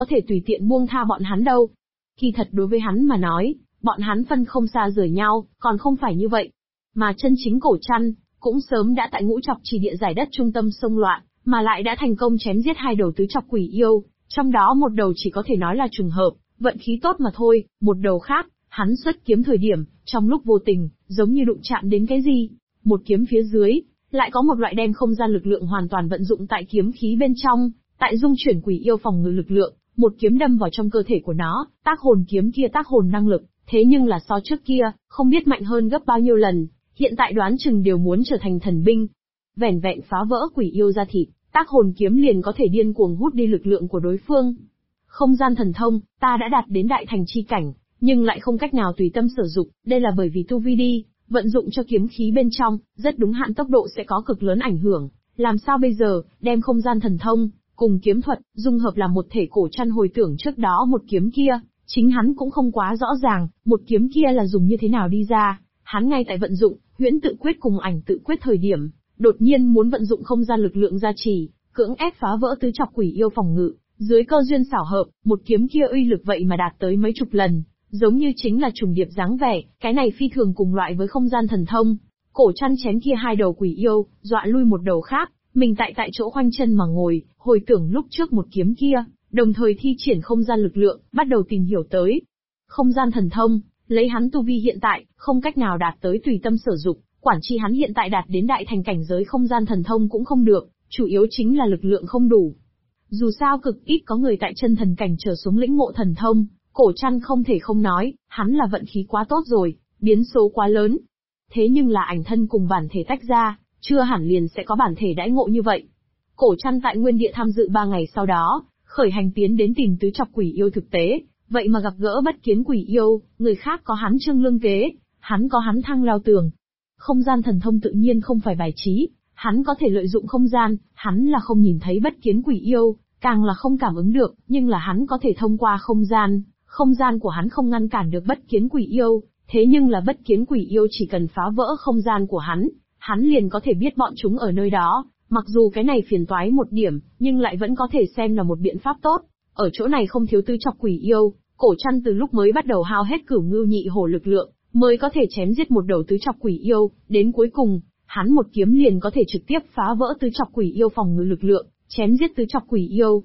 có thể tùy tiện buông tha bọn hắn đâu. Kỳ thật đối với hắn mà nói, bọn hắn phân không xa rời nhau, còn không phải như vậy. Mà chân chính Cổ Trăn, cũng sớm đã tại Ngũ Trọc Chỉ địa giải đất trung tâm xông loạn, mà lại đã thành công chém giết 2 đầu tứ trọc quỷ yêu, trong đó một đầu chỉ có thể nói là trùng hợp, vận khí tốt mà thôi, một đầu khác, hắn xuất kiếm thời điểm, trong lúc vô tình, giống như đụng chạm đến cái gì, một kiếm phía dưới, lại có một loại đem không gian lực lượng hoàn toàn vận dụng tại kiếm khí bên trong, tại dung chuyển quỷ yêu phòng ngự lực lượng, một kiếm đâm vào trong cơ thể của nó, tác hồn kiếm kia tác hồn năng lực, thế nhưng là so trước kia, không biết mạnh hơn gấp bao nhiêu lần, hiện tại đoán chừng đều muốn trở thành thần binh. Vẻn vẹn phá vỡ quỷ yêu ra thịt, tác hồn kiếm liền có thể điên cuồng hút đi lực lượng của đối phương. Không gian thần thông, ta đã đạt đến đại thành chi cảnh, nhưng lại không cách nào tùy tâm sử dụng, đây là bởi vì tu vi đi, vận dụng cho kiếm khí bên trong, rất đúng hạn tốc độ sẽ có cực lớn ảnh hưởng. Làm sao bây giờ, đem không gian thần thông, cùng kiếm thuật, dung hợp làm một thể Cổ Trăn hồi tưởng trước đó một kiếm kia, chính hắn cũng không quá rõ ràng, một kiếm kia là dùng như thế nào đi ra, hắn ngay tại vận dụng, huyễn tự quyết cùng ảnh tự quyết thời điểm, đột nhiên muốn vận dụng không gian lực lượng gia trì, cưỡng ép phá vỡ tứ trọc quỷ yêu phòng ngự, dưới cơ duyên xảo hợp, một kiếm kia uy lực vậy mà đạt tới mấy chục lần, giống như chính là trùng điệp dáng vẻ, cái này phi thường cùng loại với không gian thần thông. Cổ Trăn chém kia 2 đầu quỷ yêu, dọa lui một đầu khác, mình tại chỗ khoanh chân mà ngồi, hồi tưởng lúc trước một kiếm kia, đồng thời thi triển không gian lực lượng, bắt đầu tìm hiểu tới. Không gian thần thông, lấy hắn tu vi hiện tại, không cách nào đạt tới tùy tâm sử dụng, quản chi hắn hiện tại đạt đến đại thành cảnh giới không gian thần thông cũng không được, chủ yếu chính là lực lượng không đủ. Dù sao cực ít có người tại chân thần cảnh trở xuống lĩnh ngộ thần thông, Cổ Trăn không thể không nói, hắn là vận khí quá tốt rồi, biến số quá lớn. Thế nhưng là ảnh thân cùng bản thể tách ra, chưa hẳn liền sẽ có bản thể đãi ngộ như vậy. Cổ Trăn tại Nguyên Địa tham dự 3 ngày sau đó, khởi hành tiến đến tìm tứ trọc quỷ yêu thực tế, vậy mà gặp gỡ Bất Kiến quỷ yêu, người khác có hắn trương lương kế, hắn có hắn thăng lao tường. Không gian thần thông tự nhiên không phải bài trí, hắn có thể lợi dụng không gian, hắn là không nhìn thấy Bất Kiến quỷ yêu, càng là không cảm ứng được, nhưng là hắn có thể thông qua không gian của hắn không ngăn cản được Bất Kiến quỷ yêu, thế nhưng là Bất Kiến quỷ yêu chỉ cần phá vỡ không gian của hắn liền có thể biết bọn chúng ở nơi đó, mặc dù cái này phiền toái một điểm, nhưng lại vẫn có thể xem là một biện pháp tốt. Ở chỗ này không thiếu tứ trọc quỷ yêu, Cổ Trăn từ lúc mới bắt đầu hao hết Cửu Ngưu Nhị Hổ lực lượng, mới có thể chém giết một đầu tứ trọc quỷ yêu, đến cuối cùng, hắn một kiếm liền có thể trực tiếp phá vỡ tứ trọc quỷ yêu phòng ngự lực lượng, chém giết tứ trọc quỷ yêu.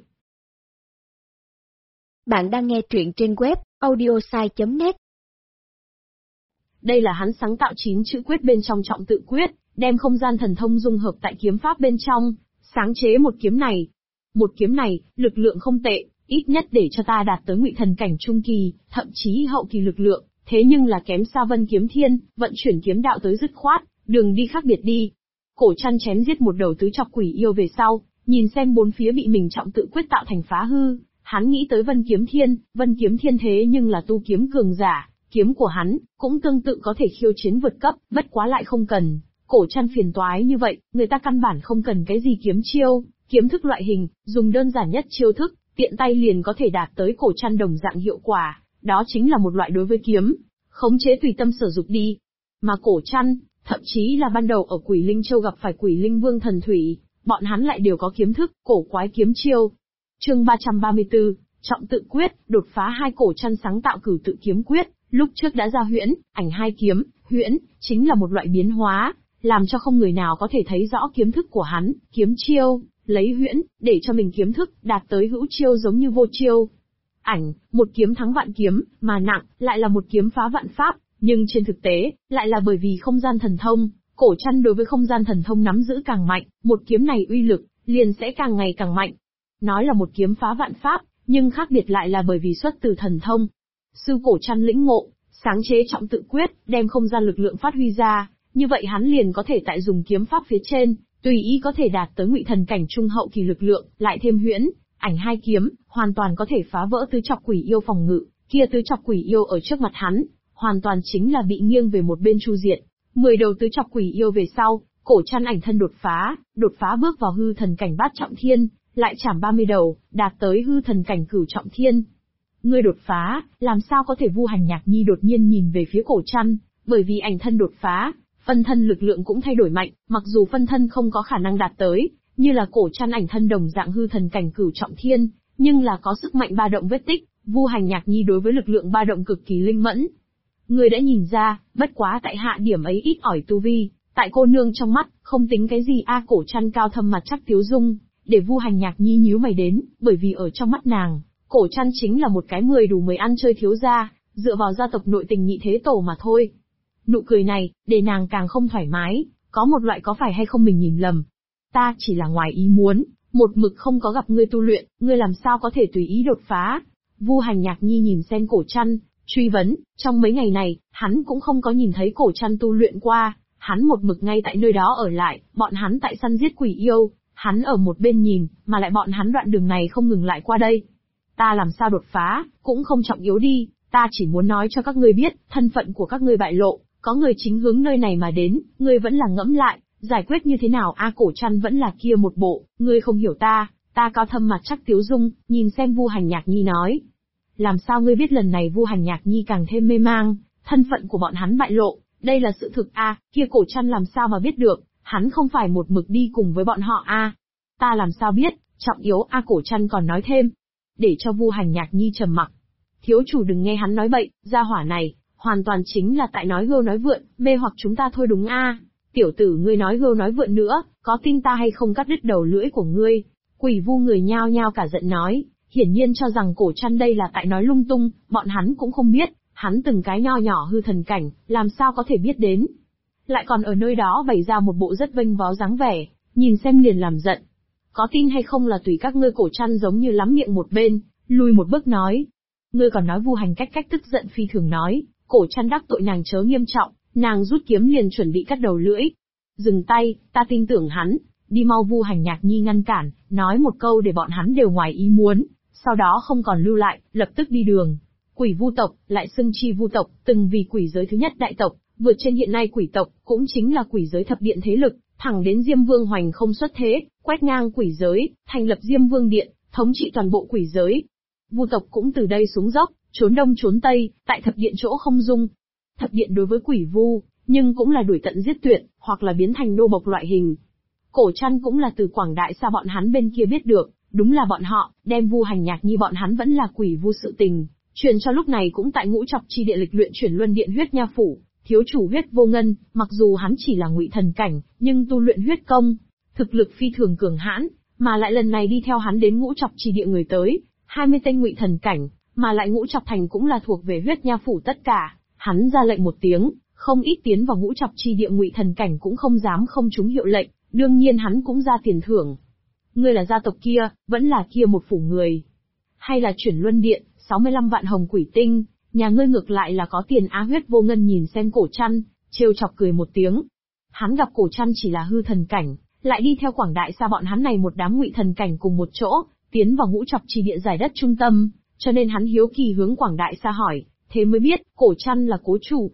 Bạn đang nghe truyện trên web audiosai.net. Đây là hắn sáng tạo 9 chữ quyết bên trong trọng tự quyết, đem không gian thần thông dung hợp tại kiếm pháp bên trong, sáng chế một kiếm này. Một kiếm này, lực lượng không tệ, ít nhất để cho ta đạt tới ngụy thần cảnh trung kỳ, thậm chí hậu kỳ lực lượng, thế nhưng là kém xa Vân Kiếm Thiên, vận chuyển kiếm đạo tới dứt khoát, đường đi khác biệt đi. Cổ Trăn chém giết một đầu tứ trọc quỷ yêu về sau, nhìn xem bốn phía bị mình trọng tự quyết tạo thành phá hư, hắn nghĩ tới Vân Kiếm Thiên thế nhưng là tu kiếm cường giả, kiếm của hắn cũng tương tự có thể khiêu chiến vượt cấp, bất quá lại không cần Cổ Trăn phiền toái như vậy, người ta căn bản không cần cái gì kiếm chiêu, kiếm thức loại hình, dùng đơn giản nhất chiêu thức, tiện tay liền có thể đạt tới Cổ Trăn đồng dạng hiệu quả, đó chính là một loại đối với kiếm, khống chế tùy tâm sử dụng đi. Mà Cổ Trăn, thậm chí là ban đầu ở Quỷ Linh Châu gặp phải Quỷ Linh Vương Thần Thủy, bọn hắn lại đều có kiếm thức, cổ quái kiếm chiêu. Chương 334, trọng tự quyết, đột phá 2 Cổ Trăn sáng tạo Cửu tự kiếm quyết, lúc trước đã ra huyễn, ảnh 2 kiếm, huyễn chính là một loại biến hóa, làm cho không người nào có thể thấy rõ kiếm thức của hắn, kiếm chiêu, lấy huyễn, để cho mình kiếm thức, đạt tới hữu chiêu giống như vô chiêu. Ảnh, một kiếm thắng vạn kiếm, mà nặng, lại là một kiếm phá vạn pháp, nhưng trên thực tế, lại là bởi vì không gian thần thông, Cổ Trăn đối với không gian thần thông nắm giữ càng mạnh, một kiếm này uy lực, liền sẽ càng ngày càng mạnh. Nói là một kiếm phá vạn pháp, nhưng khác biệt lại là bởi vì xuất từ thần thông. Sư Cổ Trăn lĩnh ngộ, sáng chế trọng tự quyết, đem không gian lực lượng phát huy ra, như vậy hắn liền có thể tại dùng kiếm pháp phía trên, tùy ý có thể đạt tới ngụy thần cảnh trung hậu kỳ lực lượng, lại thêm huyễn, ảnh 2 kiếm, hoàn toàn có thể phá vỡ tứ trọc quỷ yêu phòng ngự, kia tứ trọc quỷ yêu ở trước mặt hắn, hoàn toàn chính là bị nghiêng về một bên chu diện. 10 đầu tứ trọc quỷ yêu về sau, Cổ Trăn ảnh thân đột phá bước vào hư thần cảnh bát trọng thiên, lại chảm 30 đầu, đạt tới hư thần cảnh cửu trọng thiên. Ngươi đột phá, làm sao có thể? Vu Hành Nhạc Nhi đột nhiên nhìn về phía Cổ Trăn, bởi vì ảnh thân đột phá, phân thân lực lượng cũng thay đổi mạnh, mặc dù phân thân không có khả năng đạt tới, như là Cổ Trăn ảnh thân đồng dạng hư thần cảnh cửu trọng thiên, nhưng là có sức mạnh ba động vết tích, Vu Hành Nhạc Nhi đối với lực lượng ba động cực kỳ linh mẫn. Ngươi đã nhìn ra, bất quá tại hạ điểm ấy ít ỏi tu vi, tại cô nương trong mắt, không tính cái gì Cổ Trăn cao thâm mặt chắc tiếu dung, để Vu Hành Nhạc Nhi nhíu mày đến, bởi vì ở trong mắt nàng, Cổ Trăn chính là một cái 10 đủ 10 ăn chơi thiếu gia, dựa vào gia tộc nội tình nhị thế tổ mà thôi. Nụ cười này, để nàng càng không thoải mái, có một loại có phải hay không mình nhìn lầm. Ta chỉ là ngoài ý muốn, một mực không có gặp ngươi tu luyện, ngươi làm sao có thể tùy ý đột phá. Vu Hành Nhạc Nhi nhìn xem Cổ Trăn, truy vấn, trong mấy ngày này, hắn cũng không có nhìn thấy Cổ Trăn tu luyện qua, hắn một mực ngay tại nơi đó ở lại, bọn hắn tại săn giết quỷ yêu, hắn ở một bên nhìn, mà lại bọn hắn đoạn đường này không ngừng lại qua đây. Ta làm sao đột phá, cũng không trọng yếu đi, ta chỉ muốn nói cho các ngươi biết, thân phận của các ngươi bại lộ, có người chính hướng nơi này mà đến, ngươi vẫn là ngẫm lại, giải quyết như thế nào Cổ Trăn vẫn là kia một bộ, ngươi không hiểu ta cao thâm mặt chắc tiếu dung, nhìn xem Vu Hành Nhạc Nhi nói. Làm sao ngươi biết? Lần này Vu Hành Nhạc Nhi càng thêm mê mang, thân phận của bọn hắn bại lộ, đây là sự thực kia Cổ Trăn làm sao mà biết được, hắn không phải một mực đi cùng với bọn họ Ta làm sao biết, trọng yếu Cổ Trăn còn nói thêm. Để cho Vu Hành Nhạc Nhi trầm mặc. Thiếu chủ đừng nghe hắn nói bậy, gia hỏa này, hoàn toàn chính là tại nói hưu nói vượn, mê hoặc chúng ta thôi đúng Tiểu tử ngươi nói hưu nói vượn nữa, có tin ta hay không cắt đứt đầu lưỡi của ngươi? Quỷ Vu người nhao nhao cả giận nói, hiển nhiên cho rằng Cổ Trăn đây là tại nói lung tung, bọn hắn cũng không biết, hắn từng cái nho nhỏ hư thần cảnh, làm sao có thể biết đến. Lại còn ở nơi đó bày ra một bộ rất vênh váo dáng vẻ, nhìn xem liền làm giận. Có tin hay không là tùy các ngươi. Cổ Trăn giống như lắm miệng một bên, lùi một bước nói. Ngươi còn nói Vu Hành cách tức giận phi thường nói, Cổ Trăn đắc tội nàng chớ nghiêm trọng, nàng rút kiếm liền chuẩn bị cắt đầu lưỡi. Dừng tay, ta tin tưởng hắn, đi mau. Vu Hành Nhạc Nhi ngăn cản, nói một câu để bọn hắn đều ngoài ý muốn, sau đó không còn lưu lại, lập tức đi đường. Quỷ Vu tộc, lại xưng chi Vu tộc, từng vì quỷ giới thứ nhất đại tộc, vượt trên hiện nay quỷ tộc, cũng chính là quỷ giới thập điện thế lực, thẳng đến Diêm Vương hoành không xuất thế, quét ngang quỷ giới, thành lập Diêm Vương điện, thống trị toàn bộ quỷ giới. Vu tộc cũng từ đây xuống dốc, trốn đông trốn tây, tại thập điện chỗ không dung. Thập điện đối với quỷ Vu, nhưng cũng là đuổi tận giết tuyệt, hoặc là biến thành nô bộc loại hình. Cổ Trăn cũng là từ Quảng Đại xa bọn hắn bên kia biết được, đúng là bọn họ, đem Vu Hành Nhạc Nhi bọn hắn vẫn là quỷ Vu sự tình, truyền cho lúc này cũng tại Ngũ Trọc chi địa lịch luyện chuyển luân điện huyết nha phủ, thiếu chủ huyết vô ngân, mặc dù hắn chỉ là ngụy thần cảnh, nhưng tu luyện huyết công, thực lực phi thường cường hãn, mà lại lần này đi theo hắn đến Ngũ Trọc chi địa người tới, 20 tên ngụy thần cảnh, mà lại Ngũ Trọc thành cũng là thuộc về huyết nha phủ tất cả, hắn ra lệnh một tiếng, không ít tiến vào Ngũ Trọc chi địa ngụy thần cảnh cũng không dám không trúng hiệu lệnh, đương nhiên hắn cũng ra tiền thưởng. Ngươi là gia tộc kia, vẫn là kia một phủ người, hay là chuyển luân điện, 65 vạn hồng quỷ tinh, nhà ngươi ngược lại là có tiền huyết vô ngân nhìn xem Cổ Trăn, trêu chọc cười một tiếng. Hắn gặp Cổ Trăn chỉ là hư thần cảnh, lại đi theo Quảng Đại xa bọn hắn này một đám ngụy thần cảnh cùng một chỗ, tiến vào Ngũ Trọc chi địa giải đất trung tâm, cho nên hắn hiếu kỳ hướng Quảng Đại xa hỏi, thế mới biết, Cổ Trăn là cố chủ.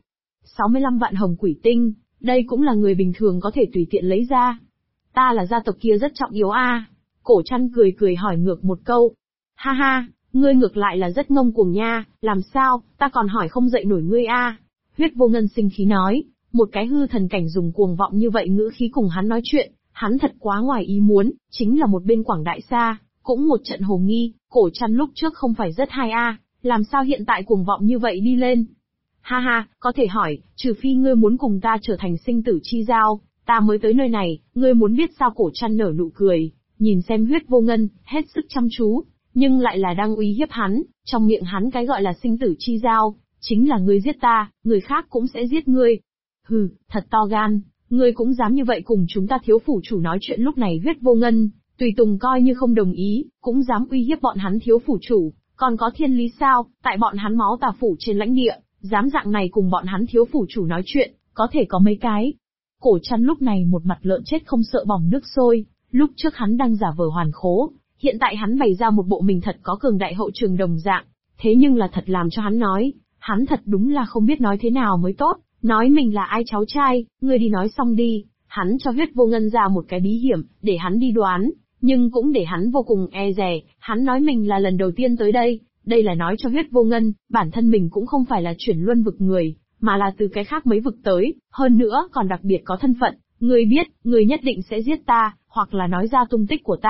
65 vạn hồng quỷ tinh, đây cũng là người bình thường có thể tùy tiện lấy ra. Ta là gia tộc kia rất trọng yếu Cổ Trăn cười cười hỏi ngược một câu. Ha ha, ngươi ngược lại là rất ngông cuồng nha, làm sao, ta còn hỏi không dậy nổi ngươi Huyết vô ngân sinh khí nói, một cái hư thần cảnh dùng cuồng vọng như vậy ngữ khí cùng hắn nói chuyện, hắn thật quá ngoài ý muốn, chính là một bên Quảng Đại xa, cũng một trận hồ nghi, Cổ Trăn lúc trước không phải rất hay làm sao hiện tại cuồng vọng như vậy đi lên. Ha ha, có thể hỏi, trừ phi ngươi muốn cùng ta trở thành sinh tử chi giao, ta mới tới nơi này, ngươi muốn biết sao? Cổ Trăn nở nụ cười, nhìn xem Huyết vô ngân, hết sức chăm chú, nhưng lại là đang uy hiếp hắn, trong miệng hắn cái gọi là sinh tử chi giao, chính là ngươi giết ta, người khác cũng sẽ giết ngươi. Hừ, thật to gan, ngươi cũng dám như vậy cùng chúng ta thiếu phủ chủ nói chuyện. Lúc này Huyết vô ngân, tùy tùng coi như không đồng ý, cũng dám uy hiếp bọn hắn thiếu phủ chủ, còn có thiên lý sao, tại bọn hắn máu tà phủ trên lãnh địa, dám dạng này cùng bọn hắn thiếu phủ chủ nói chuyện, có thể có mấy cái. Cổ Trăn lúc này một mặt lợn chết không sợ bỏng nước sôi, lúc trước hắn đang giả vờ hoàn khố, hiện tại hắn bày ra một bộ mình thật có cường đại hậu trường đồng dạng, thế nhưng là thật làm cho hắn nói, hắn thật đúng là không biết nói thế nào mới tốt, nói mình là ai cháu trai, ngươi đi nói xong đi. Hắn cho Huyết vô ngân ra một cái bí hiểm, để hắn đi đoán, nhưng cũng để hắn vô cùng e dè, hắn nói mình là lần đầu tiên tới đây là nói cho Huyết vô ngân, bản thân mình cũng không phải là chuyển luân vực người, mà là từ cái khác mấy vực tới, hơn nữa còn đặc biệt có thân phận, ngươi biết, ngươi nhất định sẽ giết ta, hoặc là nói ra tung tích của ta,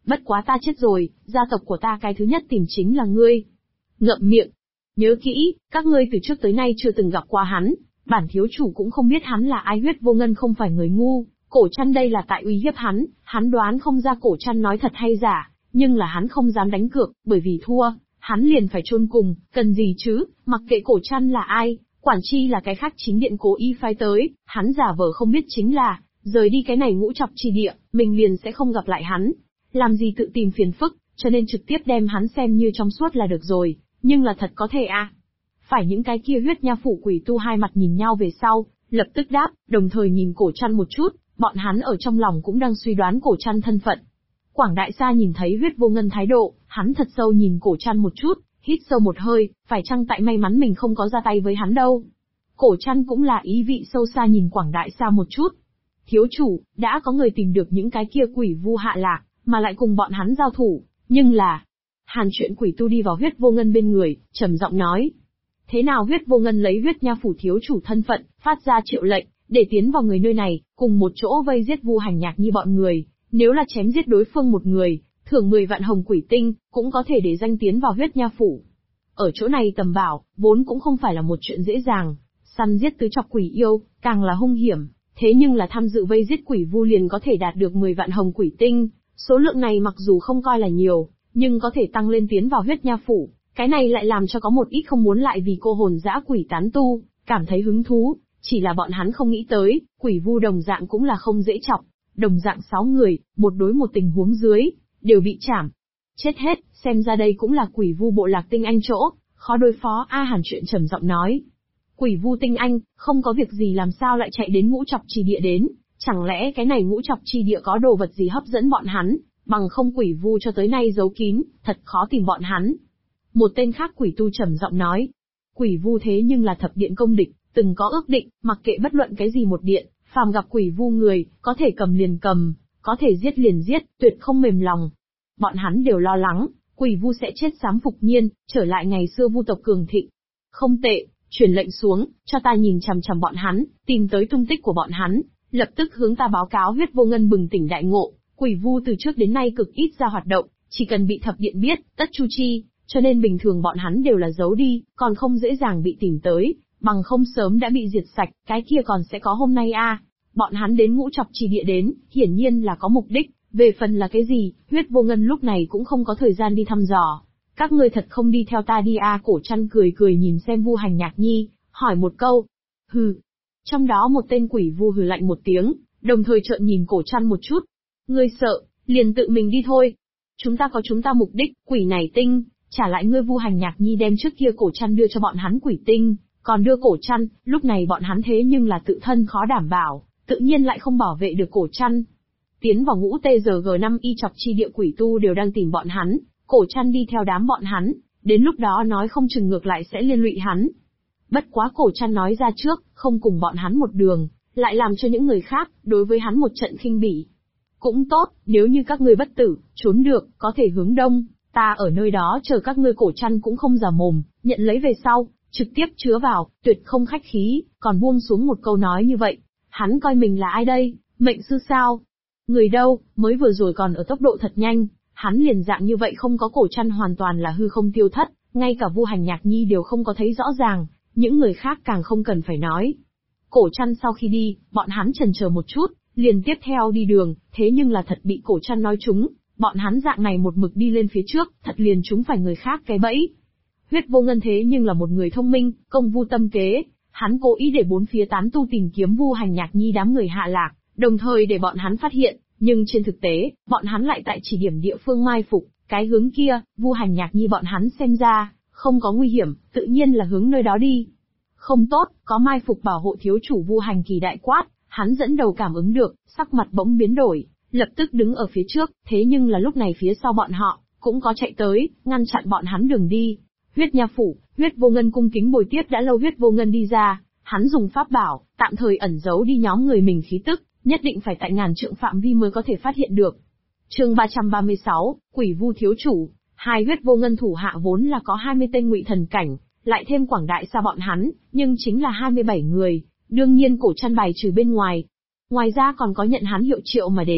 Bất quá ta chết rồi, gia tộc của ta cái thứ nhất tìm chính là ngươi. Ngậm miệng. Nhớ kỹ, các ngươi từ trước tới nay chưa từng gặp qua hắn, bản thiếu chủ cũng không biết hắn là ai. Huyết Vô Ngân không phải người ngu, Cổ Trăn đây là tại uy hiếp hắn đoán không ra Cổ Trăn nói thật hay giả, nhưng là hắn không dám đánh cược, bởi vì thua, hắn liền phải chôn cùng, cần gì chứ, mặc kệ Cổ Trăn là ai, quản chi là cái khác chính điện cố ý phái tới, hắn giả vờ không biết chính là, rời đi cái này ngũ chọc chi địa, mình liền sẽ không gặp lại hắn. Làm gì tự tìm phiền phức, cho nên trực tiếp đem hắn xem như trong suốt là được rồi, nhưng là thật có thể à. Phải những cái kia huyết nha phủ quỷ tu hai mặt nhìn nhau về sau, lập tức đáp, đồng thời nhìn Cổ Trăn một chút, bọn hắn ở trong lòng cũng đang suy đoán Cổ Trăn thân phận. Quảng Đại Sa nhìn thấy Huyết Vô Ngân thái độ, hắn thật sâu nhìn Cổ Trăn một chút, hít sâu một hơi, phải chăng tại may mắn mình không có ra tay với hắn đâu. Cổ Trăn cũng là ý vị sâu xa nhìn Quảng Đại Sa một chút. Thiếu chủ, đã có người tìm được những cái kia quỷ vu hạ lạc, mà lại cùng bọn hắn giao thủ, nhưng là... Hàn Chuyện quỷ tu đi vào Huyết Vô Ngân bên người, trầm giọng nói. Thế nào? Huyết Vô Ngân lấy huyết nha phủ thiếu chủ thân phận, phát ra triệu lệnh, để tiến vào người nơi này, cùng một chỗ vây giết Vu Hành Nhạc Nhi bọn người. Nếu là chém giết đối phương một người, thưởng 10 vạn hồng quỷ tinh, cũng có thể để danh tiến vào huyết nha phủ. Ở chỗ này tầm bảo, vốn cũng không phải là một chuyện dễ dàng, săn giết tứ chọc quỷ yêu, càng là hung hiểm, thế nhưng là tham dự vây giết quỷ vu liền có thể đạt được 10 vạn hồng quỷ tinh, số lượng này mặc dù không coi là nhiều, nhưng có thể tăng lên tiến vào huyết nha phủ, cái này lại làm cho có một ít không muốn lại vì cô hồn dã quỷ tán tu, cảm thấy hứng thú, chỉ là bọn hắn không nghĩ tới, quỷ vu đồng dạng cũng là không dễ chọc, đồng dạng 6 người, một đối một tình huống dưới, đều bị chảm. Chết hết, xem ra đây cũng là quỷ vu bộ lạc tinh anh chỗ, khó đối phó. Hàn Chuyện trầm giọng nói. Quỷ vu tinh anh, không có việc gì làm sao lại chạy đến ngũ chọc chi địa đến, chẳng lẽ cái này ngũ chọc chi địa có đồ vật gì hấp dẫn bọn hắn, bằng không quỷ vu cho tới nay giấu kín, thật khó tìm bọn hắn. Một tên khác quỷ tu trầm giọng nói. Quỷ vu thế nhưng là thập điện công địch, từng có ước định, mặc kệ bất luận cái gì một điện, phàm gặp quỷ vu người, có thể cầm liền cầm, có thể giết liền giết, tuyệt không mềm lòng. Bọn hắn đều lo lắng, quỷ vu sẽ chết sám phục nhiên, trở lại ngày xưa vu tộc cường thịnh. Không tệ, truyền lệnh xuống, cho ta nhìn chằm chằm bọn hắn, tìm tới tung tích của bọn hắn, lập tức hướng ta báo cáo. Huyết Vô Ngân bừng tỉnh đại ngộ, quỷ vu từ trước đến nay cực ít ra hoạt động, chỉ cần bị thập điện biết, tất chu chi, cho nên bình thường bọn hắn đều là giấu đi, còn không dễ dàng bị tìm tới, bằng không sớm đã bị diệt sạch, cái kia còn sẽ có hôm nay a. Bọn hắn đến ngũ chọc chi địa đến, hiển nhiên là có mục đích, về phần là cái gì, Huyết Vô Ngân lúc này cũng không có thời gian đi thăm dò. Các ngươi thật không đi theo ta đi a? Cổ Trăn cười cười nhìn xem Vu Hành Nhạc Nhi, hỏi một câu. Hừ. Trong đó một tên quỷ vu hừ lạnh một tiếng, đồng thời trợn nhìn Cổ Trăn một chút. Ngươi sợ, liền tự mình đi thôi. Chúng ta có chúng ta mục đích, quỷ này tinh, trả lại ngươi. Vu Hành Nhạc Nhi đem trước kia Cổ Trăn đưa cho bọn hắn quỷ tinh, còn đưa Cổ Trăn, lúc này bọn hắn thế nhưng là tự thân khó đảm bảo, tự nhiên lại không bảo vệ được Cổ Trăn. Tiến vào ngũ TGG5 y chọc chi địa quỷ tu đều đang tìm bọn hắn, Cổ Trăn đi theo đám bọn hắn, đến lúc đó nói không chừng ngược lại sẽ liên lụy hắn. Bất quá Cổ Trăn nói ra trước, không cùng bọn hắn một đường, lại làm cho những người khác, đối với hắn một trận khinh bỉ. Cũng tốt, nếu như các ngươi bất tử, trốn được, có thể hướng đông, ta ở nơi đó chờ các ngươi. Cổ Trăn cũng không già mồm, nhận lấy về sau, trực tiếp chứa vào, tuyệt không khách khí, còn buông xuống một câu nói như vậy. Hắn coi mình là ai đây, mệnh sư sao? Người đâu, mới vừa rồi còn ở tốc độ thật nhanh, hắn liền dạng như vậy không có. Cổ Trăn hoàn toàn là hư không tiêu thất, ngay cả Vu Hành Nhạc Nhi đều không có thấy rõ ràng, những người khác càng không cần phải nói. Cổ Trăn sau khi đi, bọn hắn chần chờ một chút, liền tiếp theo đi đường, thế nhưng là thật bị Cổ Trăn nói trúng, bọn hắn dạng này một mực đi lên phía trước, thật liền trúng phải người khác cái bẫy. Huyết Vô Ngân thế nhưng là một người thông minh, công vu tâm kế, hắn cố ý để bốn phía tán tu tìm kiếm Vu Hành Nhạc Nhi đám người hạ lạc, đồng thời để bọn hắn phát hiện, nhưng trên thực tế, bọn hắn lại tại chỉ điểm địa phương mai phục, cái hướng kia, Vu Hành Nhạc Nhi bọn hắn xem ra, không có nguy hiểm, tự nhiên là hướng nơi đó đi. Không tốt, có mai phục bảo hộ thiếu chủ. Vu Hành Kỳ đại quát, hắn dẫn đầu cảm ứng được, sắc mặt bỗng biến đổi, lập tức đứng ở phía trước, thế nhưng là lúc này phía sau bọn họ, cũng có chạy tới, ngăn chặn bọn hắn đường đi. Huyết nha phủ, Huyết Vô Ngân cung kính bồi tiếp đã lâu. Huyết Vô Ngân đi ra, hắn dùng pháp bảo, tạm thời ẩn giấu đi nhóm người mình khí tức, nhất định phải tại ngàn trượng phạm vi mới có thể phát hiện được. Chương 336, Quỷ Vu thiếu chủ. Hai Huyết Vô Ngân thủ hạ vốn là có 20 tên ngụy thần cảnh, lại thêm Quảng Đại Sa bọn hắn, nhưng chính là 27 người, đương nhiên Cổ Trăn bài trừ bên ngoài. Ngoài ra còn có nhận hắn hiệu triệu mà đến,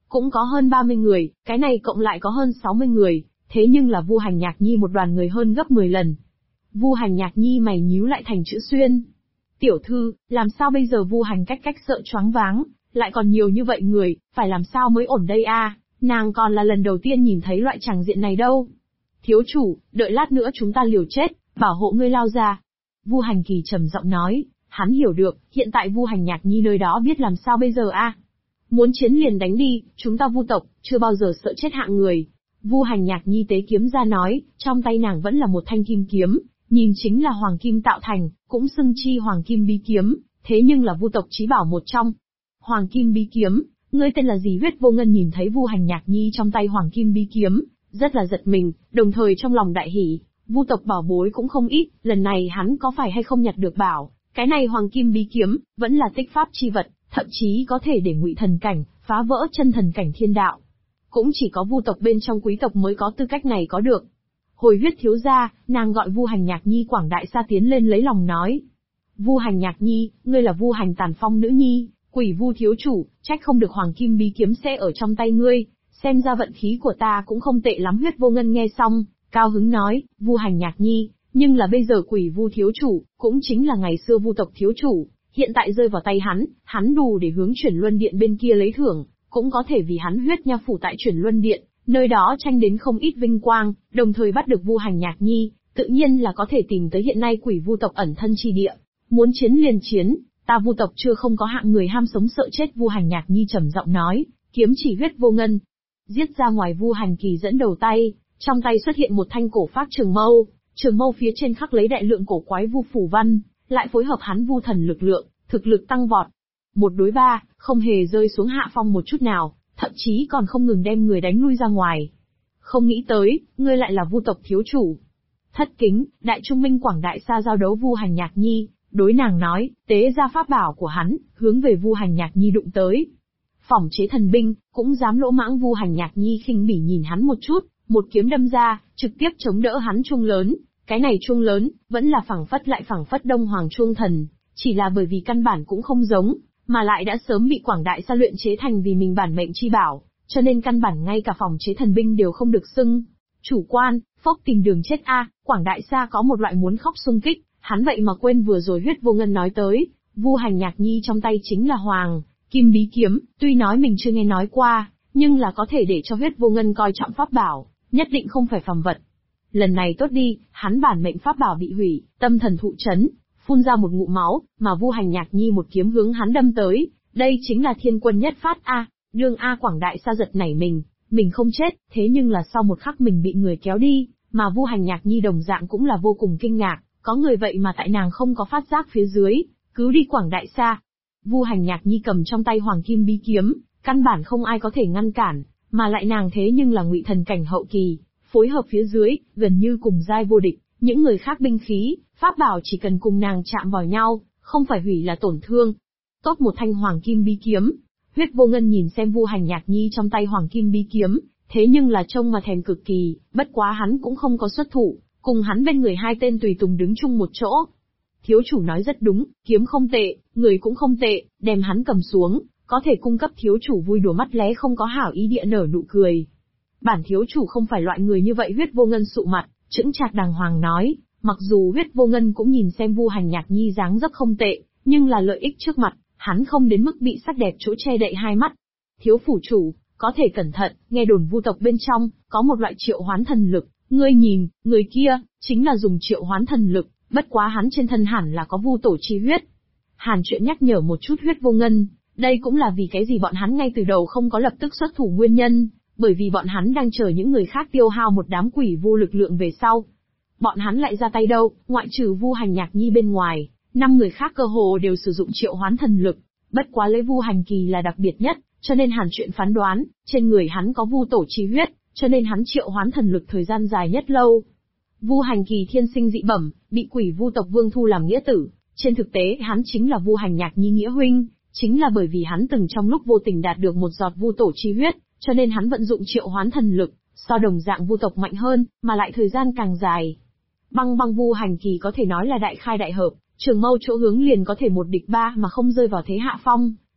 cũng có hơn 30 người, cái này cộng lại có hơn 60 người, thế nhưng là Vu Hành Nhạc Nhi một đoàn người hơn gấp 10 lần. Vu Hành Nhạc Nhi mày nhíu lại thành chữ xuyên. Tiểu thư, làm sao bây giờ? Vu Hành cách sợ choáng váng, lại còn nhiều như vậy người, phải làm sao mới ổn đây a? Nàng còn là lần đầu tiên nhìn thấy loại tràng diện này đâu. Thiếu chủ, đợi lát nữa chúng ta liều chết, bảo hộ ngươi lao ra. Vu Hành Kỳ trầm giọng nói, hắn hiểu được, hiện tại Vu Hành Nhạc Nhi nơi đó biết làm sao bây giờ a? Muốn chiến liền đánh đi, chúng ta Vu tộc, chưa bao giờ sợ chết hạng người. Vu Hành Nhạc Nhi tế kiếm ra nói, trong tay nàng vẫn là một thanh kim kiếm, nhìn chính là hoàng kim tạo thành, cũng xưng chi hoàng kim bí kiếm, thế nhưng là Vu tộc chí bảo một trong. Hoàng kim bí kiếm, ngươi tên là gì? Huyết Vô Ngân nhìn thấy Vu Hành Nhạc Nhi trong tay hoàng kim bí kiếm, rất là giật mình, đồng thời trong lòng đại hỉ. Vu tộc bảo bối cũng không ít, lần này hắn có phải hay không nhặt được bảo, cái này hoàng kim bí kiếm, vẫn là tích pháp chi vật, thậm chí có thể để ngụy thần cảnh, phá vỡ chân thần cảnh thiên đạo. Cũng chỉ có Vu tộc bên trong quý tộc mới có tư cách này có được. Hồi huyết thiếu gia, nàng gọi Vu Hành Nhạc Nhi quảng đại xa tiến lên lấy lòng nói. Vu Hành Nhạc Nhi, ngươi là Vu Hành Tàn Phong nữ nhi, quỷ Vu thiếu chủ, trách không được hoàng kim bí kiếm sẽ ở trong tay ngươi, xem ra vận khí của ta cũng không tệ lắm. Huyết Vô Ngân nghe xong, cao hứng nói, Vu Hành Nhạc Nhi, nhưng là bây giờ quỷ Vu thiếu chủ, cũng chính là ngày xưa Vu tộc thiếu chủ, hiện tại rơi vào tay hắn đủ để hướng Chuyển Luân Điện bên kia lấy thưởng, cũng có thể vì hắn huyết nha phủ tại Chuyển Luân Điện, nơi đó tranh đến không ít vinh quang, đồng thời bắt được Vu Hành Nhạc Nhi, tự nhiên là có thể tìm tới hiện nay quỷ Vu tộc ẩn thân chi địa, muốn chiến liền chiến, ta Vu tộc chưa không có hạng người ham sống sợ chết. Vu Hành Nhạc Nhi trầm giọng nói, kiếm chỉ Huyết Vô Ngân, giết ra ngoài. Vu Hành Kỳ dẫn đầu tay, trong tay xuất hiện một thanh cổ phác trường mâu phía trên khắc lấy đại lượng cổ quái vu phủ văn, lại phối hợp hắn vu thần lực lượng, thực lực tăng vọt. 1 đối 3, không hề rơi xuống hạ phong một chút nào, thậm chí còn không ngừng đem người đánh lui ra ngoài. Không nghĩ tới, ngươi lại là Vu tộc thiếu chủ. Thất kính, đại trung minh quảng đại xa giao đấu. Vu Hành Nhạc Nhi, đối nàng nói, tế ra pháp bảo của hắn, hướng về Vu Hành Nhạc Nhi đụng tới. Phỏng chế thần binh, cũng dám lỗ mãng. Vu Hành Nhạc Nhi khinh bỉ nhìn hắn một chút, một kiếm đâm ra, trực tiếp chống đỡ hắn chuông lớn. Cái này chuông lớn, vẫn là phảng phất Đông Hoàng chuông thần, chỉ là bởi vì căn bản cũng không giống, mà lại đã sớm bị quảng đại sa luyện chế thành vì mình bản mệnh chi bảo, cho nên căn bản ngay cả phòng chế thần binh đều không được xưng. Chủ quan, phốc tìm đường chết a! Quảng đại sa có một loại muốn khóc xung kích, hắn vậy mà quên vừa rồi Huyết Vô Ngân nói tới, Vu Hành Nhạc Nhi trong tay chính là hoàng kim bí kiếm, tuy nói mình chưa nghe nói qua, nhưng là có thể để cho Huyết Vô Ngân coi trọng pháp bảo, nhất định không phải phàm vật. Lần này tốt đi, hắn bản mệnh pháp bảo bị hủy, tâm thần thụ chấn, phun ra một ngụm máu, mà Vu Hành Nhạc Nhi một kiếm hướng hắn đâm tới, đây chính là thiên quân nhất phát a. Đương a quảng đại sa giật nảy mình không chết, thế nhưng là sau một khắc mình bị người kéo đi, mà Vu Hành Nhạc Nhi đồng dạng cũng là vô cùng kinh ngạc, có người vậy mà tại nàng không có phát giác phía dưới, cứu đi quảng đại sa. Vu Hành Nhạc Nhi cầm trong tay hoàng kim bí kiếm, căn bản không ai có thể ngăn cản, mà lại nàng thế nhưng là ngụy thần cảnh hậu kỳ, phối hợp phía dưới, gần như cùng giai vô địch, những người khác binh khí, pháp bảo chỉ cần cùng nàng chạm vào nhau, không phải hủy là tổn thương. Tốt một thanh hoàng kim bí kiếm. Huyết Vô Ngân nhìn xem Vu Hành Nhạc Nhi trong tay hoàng kim bí kiếm, thế nhưng là trông mà thèm cực kỳ, bất quá hắn cũng không có xuất thủ, cùng hắn bên người 2 tên tùy tùng đứng chung một chỗ. Thiếu chủ nói rất đúng, kiếm không tệ, người cũng không tệ, đem hắn cầm xuống, có thể cung cấp thiếu chủ vui đùa. Mắt lé không có hảo ý địa nở nụ cười. Bản thiếu chủ không phải loại người như vậy. Huyết Vô Ngân sụ mặt, chững chạc đàng hoàng nói, mặc dù Huyết Vô Ngân cũng nhìn xem Vu Hành Nhạc Nhi dáng dấp không tệ, nhưng là lợi ích trước mặt, hắn không đến mức bị sắc đẹp chỗ che đậy hai mắt. Thiếu phủ chủ, có thể cẩn thận, nghe đồn Vu tộc bên trong, có một loại triệu hoán thần lực, ngươi nhìn, người kia, chính là dùng triệu hoán thần lực, bất quá hắn trên thân hẳn là có Vu tổ chi huyết. Hàn Chuyện nhắc nhở một chút Huyết Vô Ngân, đây cũng là vì cái gì bọn hắn ngay từ đầu không có lập tức xuất thủ nguyên nhân, bởi vì bọn hắn đang chờ những người khác tiêu hao một đám quỷ vu lực lượng về sau. Bọn hắn lại ra tay đâu, ngoại trừ Vu Hành Nhạc Nhi bên ngoài, 5 người khác cơ hồ đều sử dụng triệu hoán thần lực, bất quá lấy Vu Hành Kỳ là đặc biệt nhất, cho nên Hàn Chuyện phán đoán, trên người hắn có Vu tổ chi huyết, cho nên hắn triệu hoán thần lực thời gian dài nhất lâu. Vu Hành Kỳ thiên sinh dị bẩm, bị quỷ Vu tộc Vương thu làm nghĩa tử, trên thực tế hắn chính là Vu Hành Nhạc Nhi nghĩa huynh, chính là bởi vì hắn từng trong lúc vô tình đạt được một giọt Vu tổ chi huyết, cho nên hắn vận dụng triệu hoán thần lực, so đồng dạng Vu tộc mạnh hơn, mà lại thời gian càng dài. Băng Vu Hành Kỳ có thể nói là đại khai đại hợp, trường mâu chỗ hướng liền có thể 1 địch 3 mà không rơi vào thế hạ phong,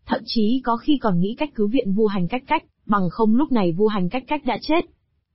thậm chí có khi còn nghĩ cách cứu viện Vu Hành Cách Cách, bằng không lúc này Vu Hành Cách Cách đã chết.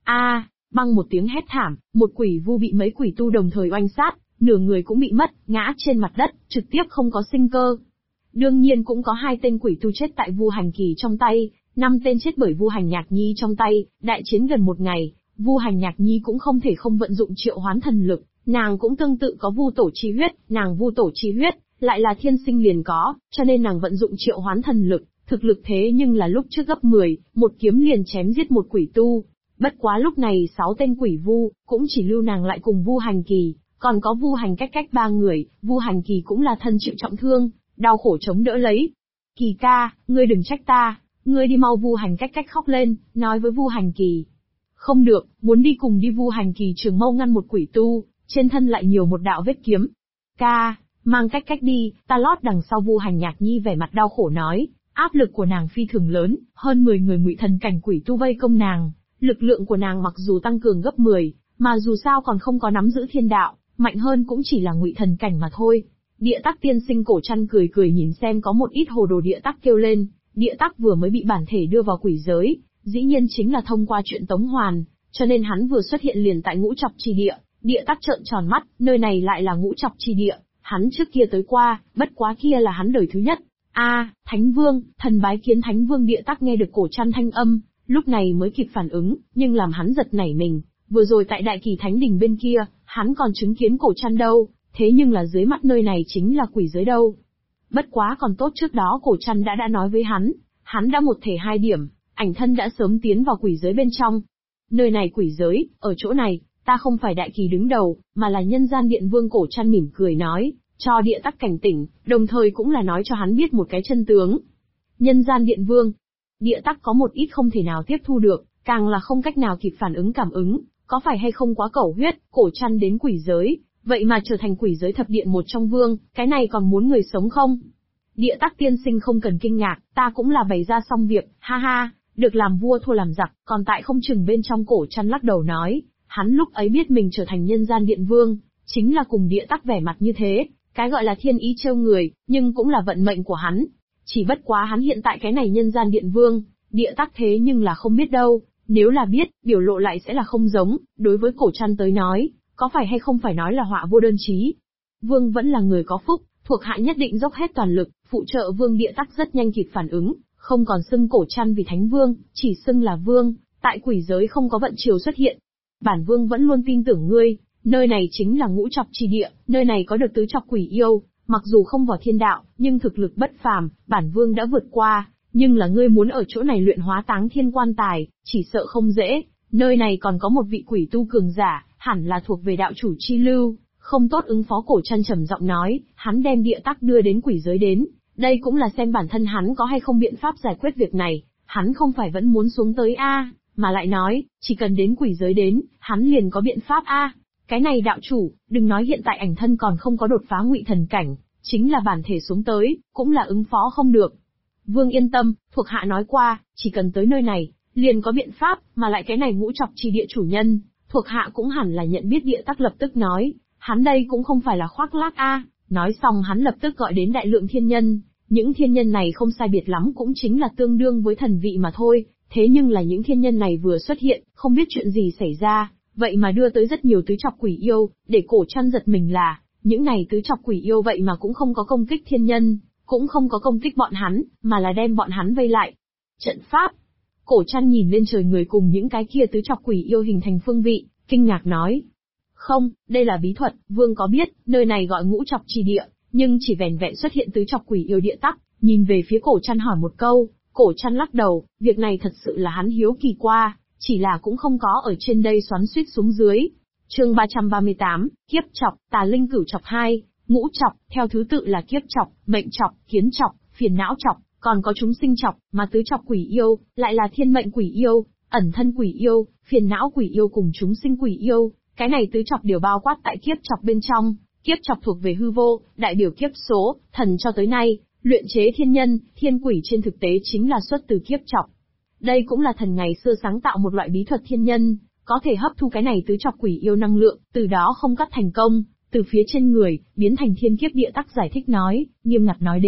Băng một tiếng hét thảm, một quỷ vu bị mấy quỷ tu đồng thời oanh sát, nửa người cũng bị mất, ngã trên mặt đất, trực tiếp không có sinh cơ. Đương nhiên cũng có 2 tên quỷ tu chết tại Vu Hành Kỳ trong tay, 5 tên chết bởi Vu Hành Nhạc Nhi trong tay, đại chiến gần 1 ngày, Vu Hành Nhạc Nhi cũng không thể không vận dụng triệu hoán thần lực, nàng cũng tương tự có Vu Tổ chi huyết, nàng Vu Tổ chi huyết lại là thiên sinh liền có, cho nên nàng vận dụng triệu hoán thần lực, thực lực thế nhưng là lúc trước gấp 10, một kiếm liền chém giết một quỷ tu. Bất quá lúc này 6 tên quỷ vu, cũng chỉ lưu nàng lại cùng Vu Hành Kỳ, còn có Vu Hành Cách Cách 3 người, Vu Hành Kỳ cũng là thân chịu trọng thương, đau khổ chống đỡ lấy. Kỳ ca, ngươi đừng trách ta, ngươi đi mau. Vu Hành Cách Cách khóc lên, nói với Vu Hành Kỳ. Không được, muốn đi cùng đi. Vu Hành Kỳ trường mâu ngăn một quỷ tu, trên thân lại nhiều một đạo vết kiếm. Ca, mang Cách Cách đi, ta lót đằng sau. Vu Hành Nhạc Nhi vẻ mặt đau khổ nói, áp lực của nàng phi thường lớn, hơn 10 người ngụy thần cảnh quỷ tu vây công nàng. Lực lượng của nàng mặc dù tăng cường gấp 10, mà dù sao còn không có nắm giữ thiên đạo, mạnh hơn cũng chỉ là ngụy thần cảnh mà thôi. Địa Tắc tiên sinh Cổ Trăn cười cười nhìn xem có một ít hồ đồ. Địa Tắc kêu lên, Địa Tắc vừa mới bị bản thể đưa vào quỷ giới, dĩ nhiên chính là thông qua chuyện Tống Hoàn, cho nên hắn vừa xuất hiện liền tại Ngũ Trọc Chi Địa. Địa Tắc trợn tròn mắt, nơi này lại là Ngũ Trọc Chi Địa, hắn trước kia tới qua, bất quá kia là hắn đời thứ nhất. Thánh Vương, thần bái kiến Thánh Vương. Địa Tắc nghe được Cổ Trăn thanh âm, lúc này mới kịp phản ứng, nhưng làm hắn giật nảy mình, vừa rồi tại Đại Kỳ Thánh Đình bên kia, hắn còn chứng kiến Cổ Trăn đâu, thế nhưng là dưới mắt nơi này chính là quỷ giới đâu. Bất quá còn tốt trước đó Cổ Trăn đã nói với hắn đã một thể 2 điểm, ảnh thân đã sớm tiến vào quỷ giới bên trong. Nơi này quỷ giới, ở chỗ này, ta không phải Đại Kỳ đứng đầu, mà là Nhân Gian Điện Vương. Cổ Trăn mỉm cười nói, cho Địa Tắc cảnh tỉnh, đồng thời cũng là nói cho hắn biết một cái chân tướng. Nhân Gian Điện Vương. Địa Tắc có một ít không thể nào tiếp thu được, càng là không cách nào kịp phản ứng cảm ứng, có phải hay không quá cẩu huyết. Cổ Trăn đến quỷ giới, vậy mà trở thành quỷ giới thập điện một trong vương, cái này còn muốn người sống không? Địa Tắc tiên sinh không cần kinh ngạc, ta cũng là bày ra xong việc, ha ha, được làm vua thua làm giặc, còn tại không chừng bên trong. Cổ Trăn lắc đầu nói, hắn lúc ấy biết mình trở thành Nhân Gian Điện Vương, chính là cùng Địa Tắc vẻ mặt như thế, cái gọi là thiên ý trêu người, nhưng cũng là vận mệnh của hắn. Chỉ bất quá hắn hiện tại cái này Nhân Gian Điện Vương, Địa Tắc thế nhưng là không biết đâu, nếu là biết, biểu lộ lại sẽ là không giống. Đối với Cổ Trăn tới nói, có phải hay không phải nói là họa vô đơn chí. Vương vẫn là người có phúc, thuộc hạ nhất định dốc hết toàn lực, phụ trợ Vương. Địa Tắc rất nhanh kịp phản ứng, không còn xưng Cổ Trăn vì Thánh Vương, chỉ xưng là Vương, tại quỷ giới không có vận chiều xuất hiện. Bản Vương vẫn luôn tin tưởng ngươi, nơi này chính là Ngũ Trọc Chi Địa, nơi này có được tứ trọc quỷ yêu, mặc dù không vào thiên đạo, nhưng thực lực bất phàm, bản Vương đã vượt qua, nhưng là ngươi muốn ở chỗ này luyện hóa Táng Thiên Quan Tài, chỉ sợ không dễ, nơi này còn có một vị quỷ tu cường giả, hẳn là thuộc về đạo chủ chi lưu, không tốt ứng phó. Cổ Trăn trầm giọng nói, hắn đem Địa Tắc đưa đến quỷ giới đến, đây cũng là xem bản thân hắn có hay không biện pháp giải quyết việc này, hắn không phải vẫn muốn xuống tới mà lại nói, chỉ cần đến quỷ giới đến, hắn liền có biện pháp Cái này đạo chủ, đừng nói hiện tại ảnh thân còn không có đột phá ngụy thần cảnh, chính là bản thể xuống tới, cũng là ứng phó không được. Vương yên tâm, thuộc hạ nói qua, chỉ cần tới nơi này, liền có biện pháp, mà lại cái này Ngũ Trọc Chi Địa chủ nhân, thuộc hạ cũng hẳn là nhận biết. Địa Tắc lập tức nói, hắn đây cũng không phải là khoác lác nói xong hắn lập tức gọi đến đại lượng thiên nhân, những thiên nhân này không sai biệt lắm cũng chính là tương đương với thần vị mà thôi, thế nhưng là những thiên nhân này vừa xuất hiện, không biết chuyện gì xảy ra, vậy mà đưa tới rất nhiều tứ trọc quỷ yêu, để Cổ Trăn giật mình là, những này tứ trọc quỷ yêu vậy mà cũng không có công kích thiên nhân, cũng không có công kích bọn hắn, mà là đem bọn hắn vây lại. Trận pháp. Cổ Trăn nhìn lên trời người cùng những cái kia tứ trọc quỷ yêu hình thành phương vị, kinh ngạc nói. Không, đây là bí thuật, Vương có biết, nơi này gọi Ngũ Trọc Chi Địa, nhưng chỉ vẻn vẹn xuất hiện tứ trọc quỷ yêu. Địa Tắc nhìn về phía Cổ Trăn hỏi một câu, Cổ Trăn lắc đầu, việc này thật sự là hắn hiếu kỳ qua, chỉ là cũng không có ở trên đây xoắn xuýt xuống dưới. Chương 338, Kiếp Trọc, Tà Linh Cửu Trọc 2, Ngũ Trọc, theo thứ tự là Kiếp Trọc, Mệnh Trọc, Kiến Trọc, Phiền Não Trọc, còn có Chúng Sinh Trọc, mà tứ trọc quỷ yêu lại là Thiên Mệnh Quỷ Yêu, Ẩn Thân Quỷ Yêu, Phiền Não Quỷ Yêu cùng Chúng Sinh Quỷ Yêu. Cái này tứ trọc đều bao quát tại Kiếp Trọc bên trong. Kiếp Trọc thuộc về hư vô, đại biểu kiếp số, thần cho tới nay, luyện chế thiên nhân, thiên quỷ trên thực tế chính là xuất từ Kiếp Trọc. Đây cũng là thần ngày xưa sáng tạo một loại bí thuật thiên nhân, có thể hấp thu cái này tứ trọc quỷ yêu năng lượng, từ đó không cắt thành công, từ phía trên người, biến thành thiên kiếp. Địa Tắc giải thích nói, nghiêm ngặt nói đến,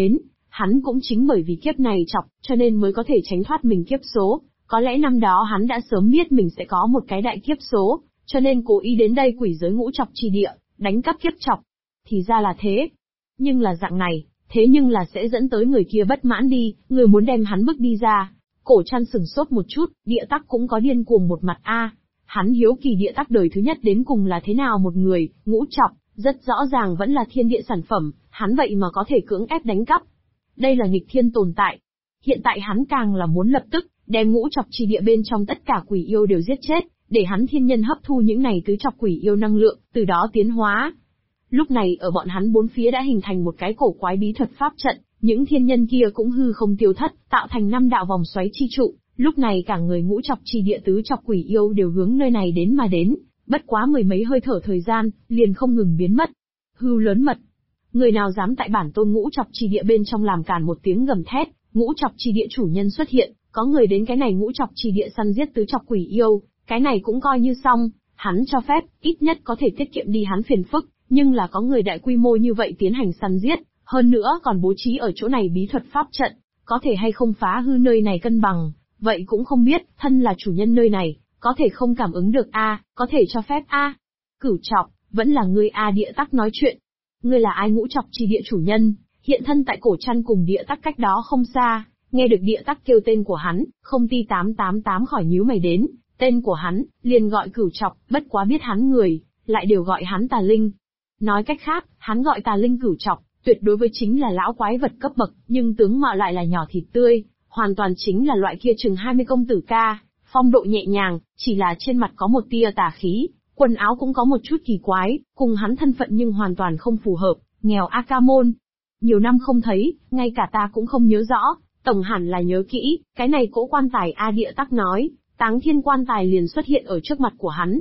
Hắn cũng chính bởi vì kiếp này chọc, cho nên mới có thể tránh thoát mình kiếp số. Có lẽ năm đó hắn đã sớm biết mình sẽ có một cái đại kiếp số, cho nên cố ý đến đây quỷ giới ngũ chọc chi địa, đánh cắp kiếp chọc. Thì ra là thế. Nhưng là dạng này, thế nhưng là sẽ dẫn tới người kia bất mãn đi, người muốn đem hắn bức đi ra. Cổ Trăn sừng sốt một chút, Địa Tắc cũng có điên cuồng một mặt a. Hắn hiếu kỳ Địa Tắc đời thứ nhất đến cùng là thế nào một người, ngũ chọc, rất rõ ràng vẫn là thiên địa sản phẩm, hắn vậy mà có thể cưỡng ép đánh cắp. Đây là nghịch thiên tồn tại. Hiện tại hắn càng là muốn lập tức, đem ngũ chọc chi địa bên trong tất cả quỷ yêu đều giết chết, để hắn thiên nhân hấp thu những này tứ chọc quỷ yêu năng lượng, từ đó tiến hóa. Lúc này ở bọn hắn bốn phía đã hình thành một cái cổ quái bí thuật pháp trận, những thiên nhân kia cũng hư không tiêu thất, tạo thành 5 đạo vòng xoáy chi trụ, lúc này cả người ngũ chọc chi địa tứ chọc quỷ yêu đều hướng nơi này đến mà đến, bất quá mười mấy hơi thở thời gian, liền không ngừng biến mất. Hưu lớn mật. Người nào dám tại bản tôn ngũ chọc chi địa bên trong làm càn một tiếng gầm thét, ngũ chọc chi địa chủ nhân xuất hiện, có người đến cái này ngũ chọc chi địa săn giết tứ chọc quỷ yêu, cái này cũng coi như xong, hắn cho phép, ít nhất có thể tiết kiệm đi hắn phiền phức, nhưng là có người đại quy mô như vậy tiến hành săn giết, hơn nữa còn bố trí ở chỗ này bí thuật pháp trận, có thể hay không phá hư nơi này cân bằng, vậy cũng không biết, thân là chủ nhân nơi này, có thể không cảm ứng được a, có thể cho phép a. Cửu Trọc, vẫn là ngươi a. Địa Tắc nói chuyện. Ngươi là ai? ngũ chọc chi địa chủ nhân, hiện thân tại Cổ Trăn cùng Địa Tắc cách đó không xa, nghe được Địa Tắc kêu tên của hắn, không ti 888 khỏi nhíu mày đến, tên của hắn, liền gọi Cửu Trọc, bất quá biết hắn người, lại đều gọi hắn Tà Linh. Nói cách khác, hắn gọi Tà Linh Cửu Trọc, tuyệt đối với chính là lão quái vật cấp bậc, nhưng tướng mạo lại là nhỏ thịt tươi, hoàn toàn chính là loại kia chừng 20 công tử ca, phong độ nhẹ nhàng, chỉ là trên mặt có một tia tà khí, quần áo cũng có một chút kỳ quái, cùng hắn thân phận nhưng hoàn toàn không phù hợp, nghèo a ca môn. Nhiều năm không thấy, ngay cả ta cũng không nhớ rõ, tổng hẳn là nhớ kỹ, cái này cỗ quan tài a. Địa Tắc nói, Táng Thiên quan tài liền xuất hiện ở trước mặt của hắn.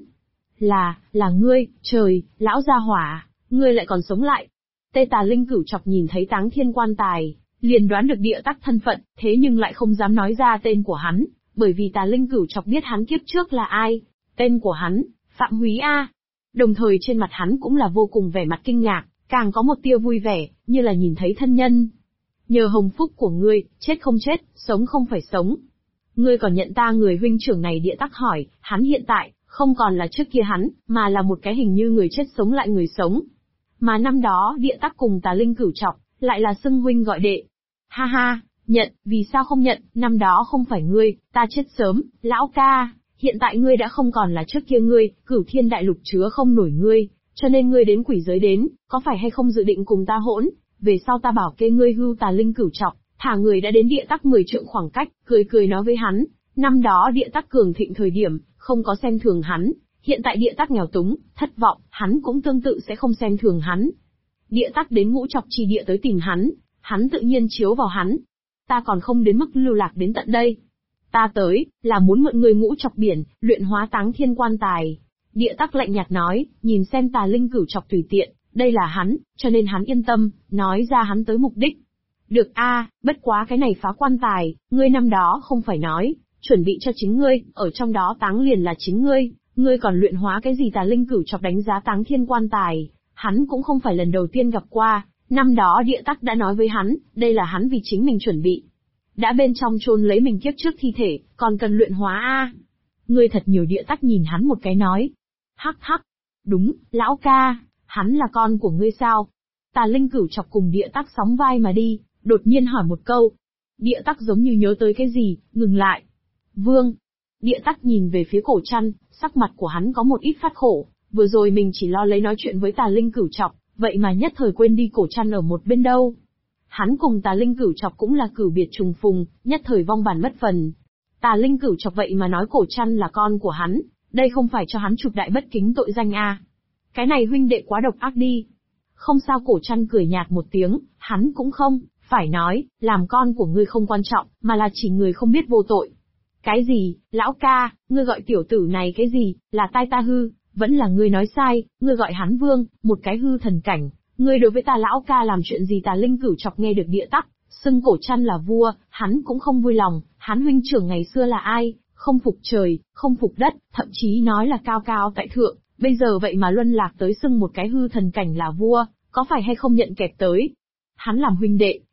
Là ngươi, trời, lão gia hỏa, ngươi lại còn sống lại. Tê Tà Linh Cửu Trọc nhìn thấy Táng Thiên quan tài, liền đoán được Địa Tắc thân phận, thế nhưng lại không dám nói ra tên của hắn, bởi vì Tà Linh Cửu Trọc biết hắn kiếp trước là ai. Tên của hắn, Phạm Húy A. Đồng thời trên mặt hắn cũng là vô cùng vẻ mặt kinh ngạc, càng có một tia vui vẻ, như là nhìn thấy thân nhân. Nhờ hồng phúc của ngươi, chết không chết, sống không phải sống. Ngươi còn nhận ta người huynh trưởng này? Địa Tắc hỏi, hắn hiện tại, không còn là trước kia hắn, mà là một cái hình như người chết sống lại người sống. Mà năm đó Địa Tắc cùng Tà Linh Cửu Trọc, lại là xưng huynh gọi đệ. Ha ha, nhận, vì sao không nhận, năm đó không phải ngươi, ta chết sớm, lão ca, hiện tại ngươi đã không còn là trước kia ngươi, Cửu Thiên Đại Lục chứa không nổi ngươi, cho nên ngươi đến quỷ giới đến, có phải hay không dự định cùng ta hỗn, về sau ta bảo kê ngươi hưu Tà Linh Cửu Trọc, thả người đã đến Địa Tắc 10 trượng khoảng cách, cười nói với hắn, năm đó Địa Tắc cường thịnh thời điểm, không có xem thường hắn, hiện tại Địa Tắc nghèo túng, thất vọng, hắn cũng tương tự sẽ không xem thường hắn. Địa Tắc đến ngũ chọc chi địa tới tìm hắn tự nhiên chiếu vào hắn. Ta còn không đến mức lưu lạc đến tận đây. Ta tới, là muốn mượn người ngũ chọc biển, luyện hóa Táng Thiên quan tài. Địa Tắc lạnh nhạt nói, nhìn xem Tà Linh Cửu Trọc tùy tiện, đây là hắn, cho nên hắn yên tâm, nói ra hắn tới mục đích. Được a, bất quá cái này phá quan tài, ngươi năm đó không phải nói, chuẩn bị cho chính ngươi, ở trong đó táng liền là chính ngươi còn luyện hóa cái gì? Tà Linh Cửu Trọc đánh giá Táng Thiên quan tài, hắn cũng không phải lần đầu tiên gặp qua, năm đó Địa Tắc đã nói với hắn, đây là hắn vì chính mình chuẩn bị. Đã bên trong chôn lấy mình kiếp trước thi thể, còn cần luyện hóa a. Ngươi thật nhiều. Địa Tắc nhìn hắn một cái nói. Hắc hắc, đúng, lão ca, hắn là con của ngươi sao? Tà Linh Cửu Trọc cùng Địa Tắc sóng vai mà đi, đột nhiên hỏi một câu. Địa Tắc giống như nhớ tới cái gì, ngừng lại. Vương. Địa Tắc nhìn về phía Cổ Trăn, sắc mặt của hắn có một ít phát khổ, vừa rồi mình chỉ lo lấy nói chuyện với Tà Linh Cửu Trọc, vậy mà nhất thời quên đi Cổ Trăn ở một bên đâu. Hắn cùng Tà Linh Cửu Trọc cũng là cửu biệt trùng phùng, nhất thời vong bản mất phần. Tà Linh Cửu Trọc vậy mà nói Cổ Trăn là con của hắn, đây không phải cho hắn chụp đại bất kính tội danh a? Cái này huynh đệ quá độc ác đi. Không sao. Cổ Trăn cười nhạt một tiếng, hắn cũng không phải nói, làm con của ngươi không quan trọng, mà là chỉ người không biết vô tội. Cái gì, lão ca, ngươi gọi tiểu tử này cái gì, là tai ta hư, vẫn là ngươi nói sai, ngươi gọi hắn Vương, một cái hư thần cảnh, ngươi đối với ta lão ca làm chuyện gì? Tà Linh Cửu Trọc nghe được Địa Tắc xưng Cổ Trăn là vua, hắn cũng không vui lòng, hắn huynh trưởng ngày xưa là ai, không phục trời, không phục đất, thậm chí nói là cao cao tại thượng, bây giờ vậy mà luân lạc tới xưng một cái hư thần cảnh là vua, có phải hay không nhận kẹp tới. Hắn làm huynh đệ,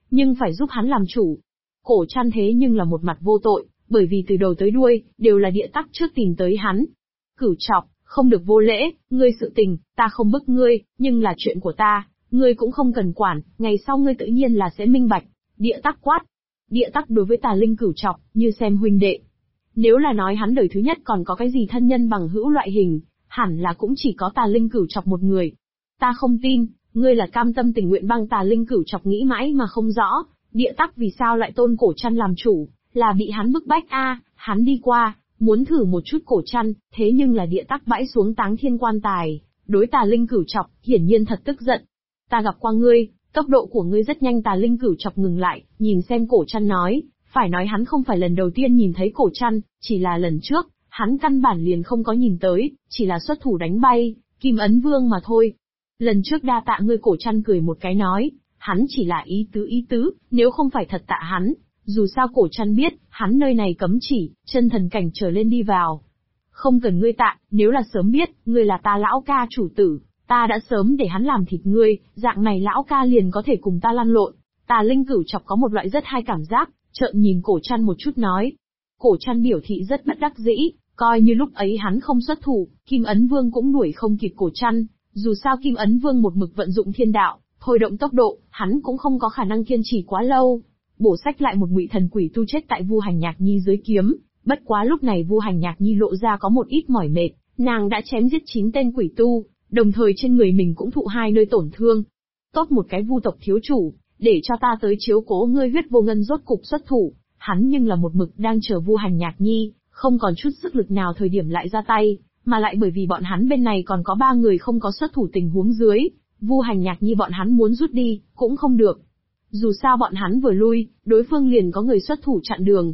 nhưng phải giúp hắn làm chủ. Cổ Trăn thế nhưng là một mặt vô tội, bởi vì từ đầu tới đuôi, đều là Địa Tắc trước tìm tới hắn. Cửu Trọc, không được vô lễ, ngươi sự tình, ta không bức ngươi, nhưng là chuyện của ta, ngươi cũng không cần quản, ngày sau ngươi tự nhiên là sẽ minh bạch. Địa Tắc quát. Địa Tắc đối với Tà Linh Cửu Trọc, như xem huynh đệ. Nếu là nói hắn đời thứ nhất còn có cái gì thân nhân bằng hữu loại hình, hẳn là cũng chỉ có Tà Linh Cửu Trọc một người. Ta không tin, ngươi là cam tâm tình nguyện băng Tà Linh Cửu Trọc nghĩ mãi mà không rõ, Địa Tắc vì sao lại tôn Cổ Trăn làm chủ, là bị hắn bức bách hắn đi qua, muốn thử một chút Cổ Trăn, thế nhưng là Địa Tắc bãi xuống Táng Thiên quan tài, đối Tà Linh Cửu Trọc, hiển nhiên thật tức giận. Ta gặp qua ngươi, tốc độ của ngươi rất nhanh. Tà Linh Cửu Trọc ngừng lại, nhìn xem Cổ Trăn nói, phải nói hắn không phải lần đầu tiên nhìn thấy Cổ Trăn, chỉ là lần trước, hắn căn bản liền không có nhìn tới, chỉ là xuất thủ đánh bay Kim Ấn Vương mà thôi. Lần trước đa tạ ngươi. Cổ Trăn cười một cái nói, hắn chỉ là ý tứ, nếu không phải thật tạ hắn, dù sao Cổ Trăn biết, hắn nơi này cấm chỉ, chân thần cảnh trở lên đi vào. Không cần ngươi tạ, nếu là sớm biết, ngươi là ta lão ca chủ tử, ta đã sớm để hắn làm thịt ngươi, dạng này lão ca liền có thể cùng ta lăn lộn. Tà Linh Cửu Trọc có một loại rất hay cảm giác, trợn nhìn Cổ Trăn một chút nói. Cổ Trăn biểu thị rất bất đắc dĩ, coi như lúc ấy hắn không xuất thủ, Kim Ấn Vương cũng đuổi không kịp Cổ Trăn, dù sao Kim Ấn Vương một mực vận dụng thiên đạo, thôi động tốc độ, hắn cũng không có khả năng kiên trì quá lâu. Bổ sách lại một ngụy thần quỷ tu chết tại Vu Hành Nhạc Nhi dưới kiếm, bất quá lúc này Vu Hành Nhạc Nhi lộ ra có một ít mỏi mệt, nàng đã chém giết 9 tên quỷ tu, đồng thời trên người mình cũng thụ 2 nơi tổn thương. Tốt một cái Vu tộc thiếu chủ, để cho ta tới chiếu cố ngươi. Huyết Vô Ngân rốt cục xuất thủ, hắn nhưng là một mực đang chờ Vu Hành Nhạc Nhi, không còn chút sức lực nào thời điểm lại ra tay, mà lại bởi vì bọn hắn bên này còn có 3 người không có xuất thủ tình huống dưới, Vu Hành Nhạc Nhi bọn hắn muốn rút đi, cũng không được. Dù sao bọn hắn vừa lui, đối phương liền có người xuất thủ chặn đường.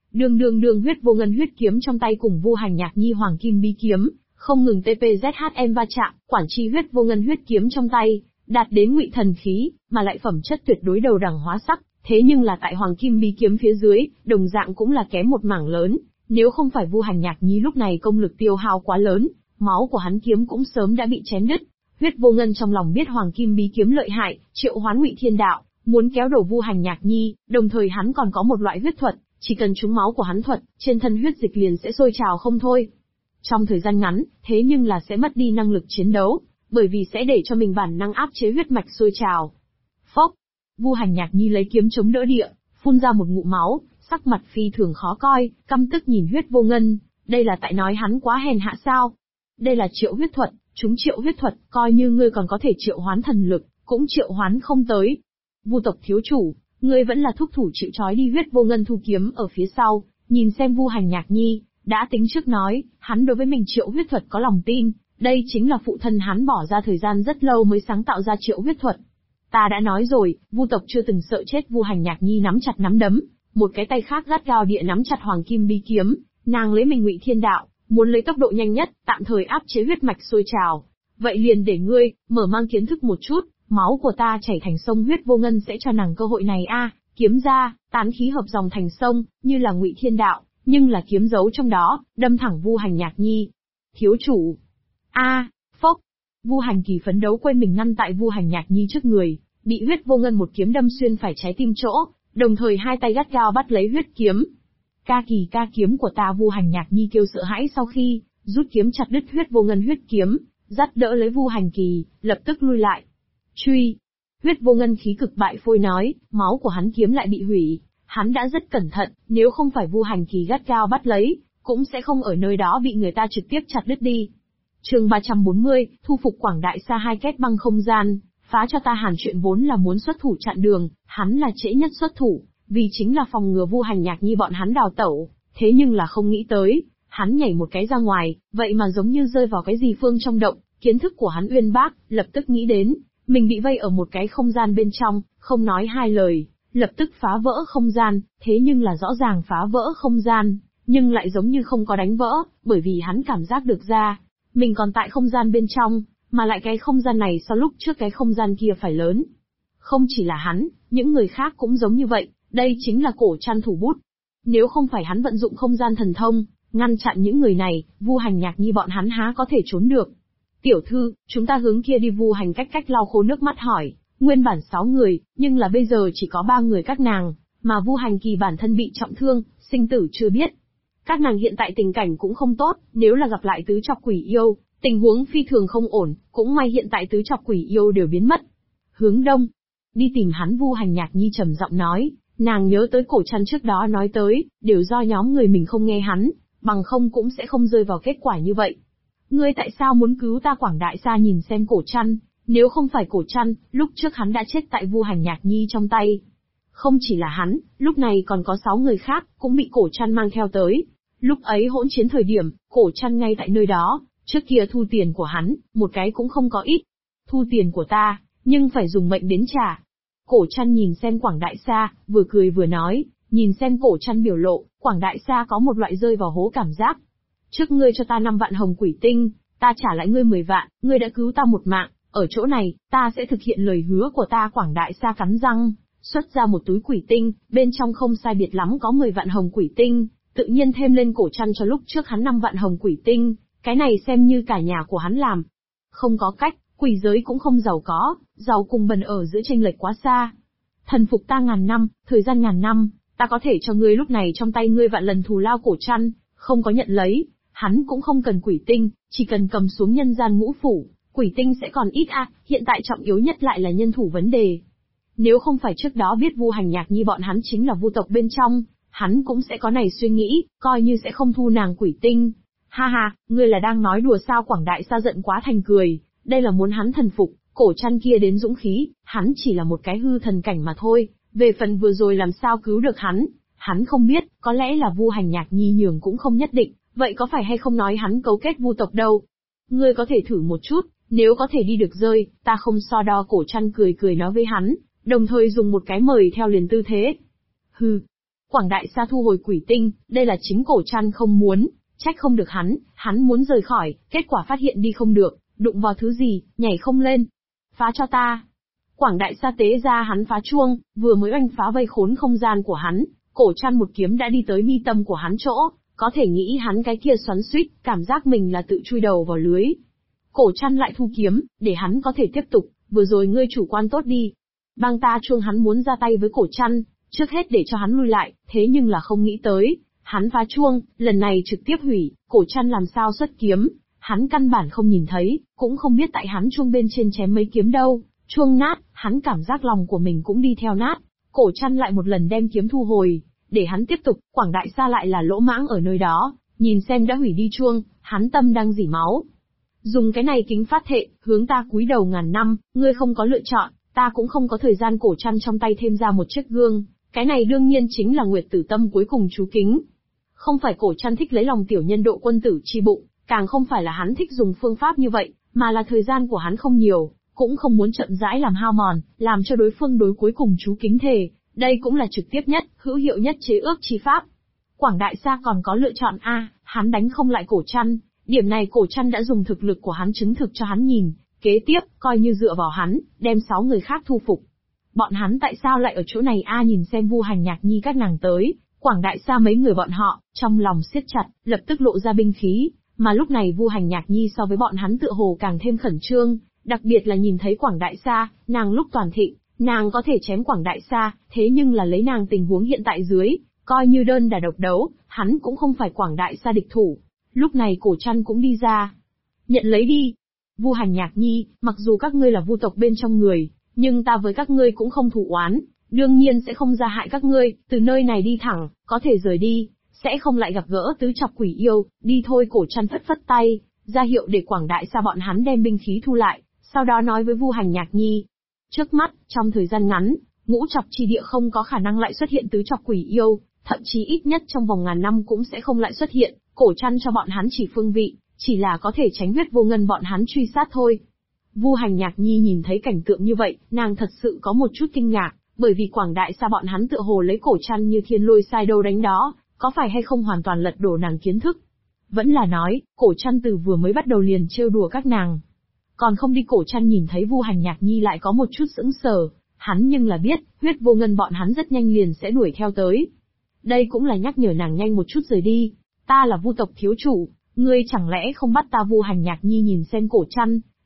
Đường Huyết Vô Ngân huyết kiếm trong tay cùng Vu Hành Nhạc Nhi hoàng kim bí kiếm, không ngừng TPZHM va chạm, quản chi Huyết Vô Ngân huyết kiếm trong tay, đạt đến ngụy thần khí, mà lại phẩm chất tuyệt đối đầu đẳng hóa sắc, thế nhưng là tại hoàng kim bí kiếm phía dưới, đồng dạng cũng là kém một mảng lớn, nếu không phải Vu Hành Nhạc Nhi lúc này công lực tiêu hao quá lớn, máu của hắn kiếm cũng sớm đã bị chém đứt. Huyết Vô Ngân trong lòng biết hoàng kim bí kiếm lợi hại, triệu hoán ngụy thiên đạo, muốn kéo đổ Vu Hành Nhạc Nhi, đồng thời hắn còn có một loại huyết thuật, chỉ cần trúng máu của hắn thuật, trên thân huyết dịch liền sẽ sôi trào không thôi. Trong thời gian ngắn, thế nhưng là sẽ mất đi năng lực chiến đấu, bởi vì sẽ để cho mình bản năng áp chế huyết mạch sôi trào. Phốc, Vu Hành Nhạc Nhi lấy kiếm chống đỡ địa, phun ra một ngụm máu, sắc mặt phi thường khó coi, căm tức nhìn Huyết Vô Ngân, đây là tại nói hắn quá hèn hạ sao? Đây là triệu huyết thuật, chúng triệu huyết thuật, coi như ngươi còn có thể triệu hoán thần lực, cũng triệu hoán không tới. Vu tộc thiếu chủ, ngươi vẫn là thúc thủ chịu trói đi. Huyết Vô Ngân thu kiếm ở phía sau, nhìn xem Vu Hành Nhạc Nhi, đã tính trước nói, hắn đối với mình triệu huyết thuật có lòng tin, đây chính là phụ thân hắn bỏ ra thời gian rất lâu mới sáng tạo ra triệu huyết thuật. Ta đã nói rồi, Vu tộc chưa từng sợ chết. Vu Hành Nhạc Nhi nắm chặt nắm đấm, một cái tay khác gắt gao địa nắm chặt hoàng kim bí kiếm, nàng lấy mình ngụy thiên đạo, muốn lấy tốc độ nhanh nhất, tạm thời áp chế huyết mạch sôi trào. Vậy liền để ngươi, mở mang kiến thức một chút, máu của ta chảy thành sông. Huyết Vô Ngân sẽ cho nàng cơ hội này kiếm ra, tán khí hợp dòng thành sông, như là ngụy thiên đạo, nhưng là kiếm giấu trong đó, đâm thẳng Vu Hành Nhạc Nhi. Thiếu chủ. Phốc. Vu Hành Kỳ phấn đấu quên mình ngăn tại Vu Hành Nhạc Nhi trước người, bị Huyết Vô Ngân một kiếm đâm xuyên phải trái tim chỗ, đồng thời hai tay gắt gao bắt lấy huyết kiếm. Ca kiếm của ta. Vu Hành Nhạc Nhi kêu sợ hãi sau khi rút kiếm chặt đứt Huyết Vô Ngân huyết kiếm, dắt đỡ lấy Vu Hành Kỳ, lập tức lui lại. Truy. Huyết Vô Ngân khí cực bại phôi nói, máu của hắn kiếm lại bị hủy, hắn đã rất cẩn thận, nếu không phải Vu Hành Kỳ gắt gao bắt lấy, cũng sẽ không ở nơi đó bị người ta trực tiếp chặt đứt đi. Chương 340, thu phục Quảng Đại Sa. Hai két băng không gian, phá cho ta. Hàn Chuyện vốn là muốn xuất thủ chặn đường, hắn là trễ nhất xuất thủ, vì chính là phòng ngừa Vu Hành Nhạc Nhi bọn hắn đào tẩu, thế nhưng là không nghĩ tới, hắn nhảy một cái ra ngoài, vậy mà giống như rơi vào cái gì phương trong động, kiến thức của hắn uyên bác, lập tức nghĩ đến, mình bị vây ở một cái không gian bên trong, không nói hai lời, lập tức phá vỡ không gian, thế nhưng là rõ ràng phá vỡ không gian, nhưng lại giống như không có đánh vỡ, bởi vì hắn cảm giác được ra, mình còn tại không gian bên trong, mà lại cái không gian này so lúc trước cái không gian kia phải lớn. Không chỉ là hắn, những người khác cũng giống như vậy, đây chính là Cổ Trăn thủ bút. Nếu không phải hắn vận dụng không gian thần thông, ngăn chặn những người này, Vu Hành Nhạc Nhi bọn hắn há có thể trốn được. Tiểu thư, chúng ta hướng kia đi. Vu Hành cách lau khô nước mắt hỏi, Nguyên bản 6 người, nhưng là bây giờ chỉ có 3 người các nàng, mà Vu Hành Kỳ bản thân bị trọng thương, sinh tử chưa biết. Các nàng hiện tại tình cảnh cũng không tốt, nếu là gặp lại tứ trọc quỷ yêu, tình huống phi thường không ổn, cũng may hiện tại tứ trọc quỷ yêu đều biến mất. Hướng đông, đi tìm hắn. Vu Hành Nhạc Nhi trầm giọng nói, nàng nhớ tới Cổ Trăn trước đó nói tới, đều do nhóm người mình không nghe hắn, bằng không cũng sẽ không rơi vào kết quả như vậy. Ngươi tại sao muốn cứu ta? Quảng Đại Sa nhìn xem Cổ Trăn, nếu không phải Cổ Trăn, lúc trước hắn đã chết tại Vu Hành Nhạc Nhi trong tay. Không chỉ là hắn, lúc này còn có 6 người khác, cũng bị Cổ Trăn mang theo tới. Lúc ấy hỗn chiến thời điểm, Cổ Trăn ngay tại nơi đó, trước kia thu tiền của hắn, một cái cũng không có ít. Thu tiền của ta, nhưng phải dùng mệnh đến trả. Cổ Trăn nhìn xem Quảng Đại Sa, vừa cười vừa nói, nhìn xem Cổ Trăn biểu lộ, Quảng Đại Sa có một loại rơi vào hố cảm giác. Trước ngươi cho ta 5 vạn hồng quỷ tinh, ta trả lại ngươi 10 vạn, ngươi đã cứu ta một mạng, ở chỗ này, ta sẽ thực hiện lời hứa của ta. Quảng Đại Sa cắn răng, xuất ra một túi quỷ tinh, bên trong không sai biệt lắm có 10 vạn hồng quỷ tinh, tự nhiên thêm lên Cổ Trăn cho lúc trước hắn 5 vạn hồng quỷ tinh, cái này xem như cả nhà của hắn làm. Không có cách, quỷ giới cũng không giàu có, giàu cùng bần ở giữa chênh lệch quá xa. Thần phục ta ngàn năm, thời gian ngàn năm, ta có thể cho ngươi lúc này trong tay ngươi vạn lần thù lao. Cổ Trăn không có nhận lấy, hắn cũng không cần quỷ tinh, chỉ cần cầm xuống nhân gian ngũ phủ, quỷ tinh sẽ còn ít hiện tại trọng yếu nhất lại là nhân thủ vấn đề. Nếu không phải trước đó biết Vu Hành Nhạc Nhi bọn hắn chính là vu tộc bên trong, hắn cũng sẽ có này suy nghĩ, coi như sẽ không thu nàng quỷ tinh. Ha ha, ngươi là đang nói đùa sao? Quảng Đại Sa giận quá thành cười, đây là muốn hắn thần phục. Cổ Trăn kia đến dũng khí, hắn chỉ là một cái hư thần cảnh mà thôi, về phần vừa rồi làm sao cứu được hắn không biết, có lẽ là Vu Hành Nhạc Nhi nhường cũng không nhất định, vậy có phải hay không nói hắn cấu kết vu tộc đâu? Ngươi có thể thử một chút, nếu có thể đi được rơi, ta không so đo. Cổ Trăn cười cười nói với hắn, đồng thời dùng một cái mời theo liền tư thế. Hừ. Quảng Đại Sa thu hồi quỷ tinh, đây là chính Cổ Trăn không muốn, trách không được hắn muốn rời khỏi, kết quả phát hiện đi không được, đụng vào thứ gì, nhảy không lên. Phá cho ta. Quảng Đại Sa tế ra hắn phá chuông, vừa mới oanh phá vây khốn không gian của hắn, Cổ Trăn một kiếm đã đi tới mi tâm của hắn chỗ, có thể nghĩ hắn cái kia xoắn xuýt, cảm giác mình là tự chui đầu vào lưới. Cổ Trăn lại thu kiếm, để hắn có thể tiếp tục, vừa rồi ngươi chủ quan tốt đi. Bang ta chuông. Hắn muốn ra tay với Cổ Trăn, trước hết để cho hắn lui lại, thế nhưng là không nghĩ tới, hắn phá chuông, lần này trực tiếp hủy. Cổ Trăn làm sao xuất kiếm, hắn căn bản không nhìn thấy, cũng không biết tại hắn chuông bên trên chém mấy kiếm đâu. Chuông nát, hắn cảm giác lòng của mình cũng đi theo nát. Cổ Trăn lại một lần đem kiếm thu hồi, để hắn tiếp tục. Quảng Đại Sa lại là lỗ mãng ở nơi đó, nhìn xem đã hủy đi chuông, hắn tâm đang rỉ máu. Dùng cái này kính phát thệ, hướng ta cúi đầu ngàn năm, ngươi không có lựa chọn, ta cũng không có thời gian. Cổ Trăn trong tay thêm ra một chiếc gương, cái này đương nhiên chính là Nguyệt Tử Tâm cuối cùng chú kính. Không phải Cổ Trăn thích lấy lòng tiểu nhân độ quân tử chi bụng, càng không phải là hắn thích dùng phương pháp như vậy, mà là thời gian của hắn không nhiều, cũng không muốn chậm rãi làm hao mòn, làm cho đối phương đối cuối cùng chú kính thề. Đây cũng là trực tiếp nhất, hữu hiệu nhất chế ước chi pháp. Quảng Đại Sa còn có lựa chọn hắn đánh không lại Cổ Trăn, điểm này Cổ Trăn đã dùng thực lực của hắn chứng thực cho hắn nhìn, kế tiếp, coi như dựa vào hắn, đem 6 người khác thu phục. Bọn hắn tại sao lại ở chỗ này nhìn xem Vu Hành Nhạc Nhi các nàng tới, Quảng Đại Sa mấy người bọn họ, trong lòng siết chặt, lập tức lộ ra binh khí, mà lúc này Vu Hành Nhạc Nhi so với bọn hắn tựa hồ càng thêm khẩn trương, đặc biệt là nhìn thấy Quảng Đại Sa, nàng lúc toàn thịnh, nàng có thể chém Quảng Đại Sa, thế nhưng là lấy nàng tình huống hiện tại dưới, coi như đơn đả độc đấu, hắn cũng không phải Quảng Đại Sa địch thủ. Lúc này Cổ Trăn cũng đi ra. Nhận lấy đi. Vu Hành Nhạc Nhi, mặc dù các ngươi là vu tộc bên trong người, nhưng ta với các ngươi cũng không thù oán, đương nhiên sẽ không ra hại các ngươi, từ nơi này đi thẳng, có thể rời đi, sẽ không lại gặp gỡ tứ trọc quỷ yêu, đi thôi. Cổ Trăn phất phất tay, ra hiệu để Quảng Đại Sa bọn hắn đem binh khí thu lại, sau đó nói với Vu Hành Nhạc Nhi. Trước mắt, trong thời gian ngắn, ngũ trọc chi địa không có khả năng lại xuất hiện tứ trọc quỷ yêu, thậm chí ít nhất trong vòng ngàn năm cũng sẽ không lại xuất hiện. Cổ Trăn cho bọn hắn chỉ phương vị, chỉ là có thể tránh huyết vô ngân bọn hắn truy sát thôi. Vu Hành Nhạc Nhi nhìn thấy cảnh tượng như vậy, nàng thật sự có một chút kinh ngạc, bởi vì Quảng Đại Sa bọn hắn tựa hồ lấy Cổ Trăn như thiên lôi sai đâu đánh đó, có phải hay không hoàn toàn lật đổ nàng kiến thức? Vẫn là nói, Cổ Trăn từ vừa mới bắt đầu liền trêu đùa các nàng. Còn không đi. Cổ Trăn nhìn thấy Vu Hành Nhạc Nhi lại có một chút sững sờ, hắn nhưng là biết, huyết vô ngân bọn hắn rất nhanh liền sẽ đuổi theo tới. Đây cũng là nhắc nhở nàng nhanh một chút rời đi. Ta là vu tộc thiếu chủ, ngươi chẳng lẽ không bắt ta? Vu Hành Nhạc Nhi nhìn xem Cổ Trăn,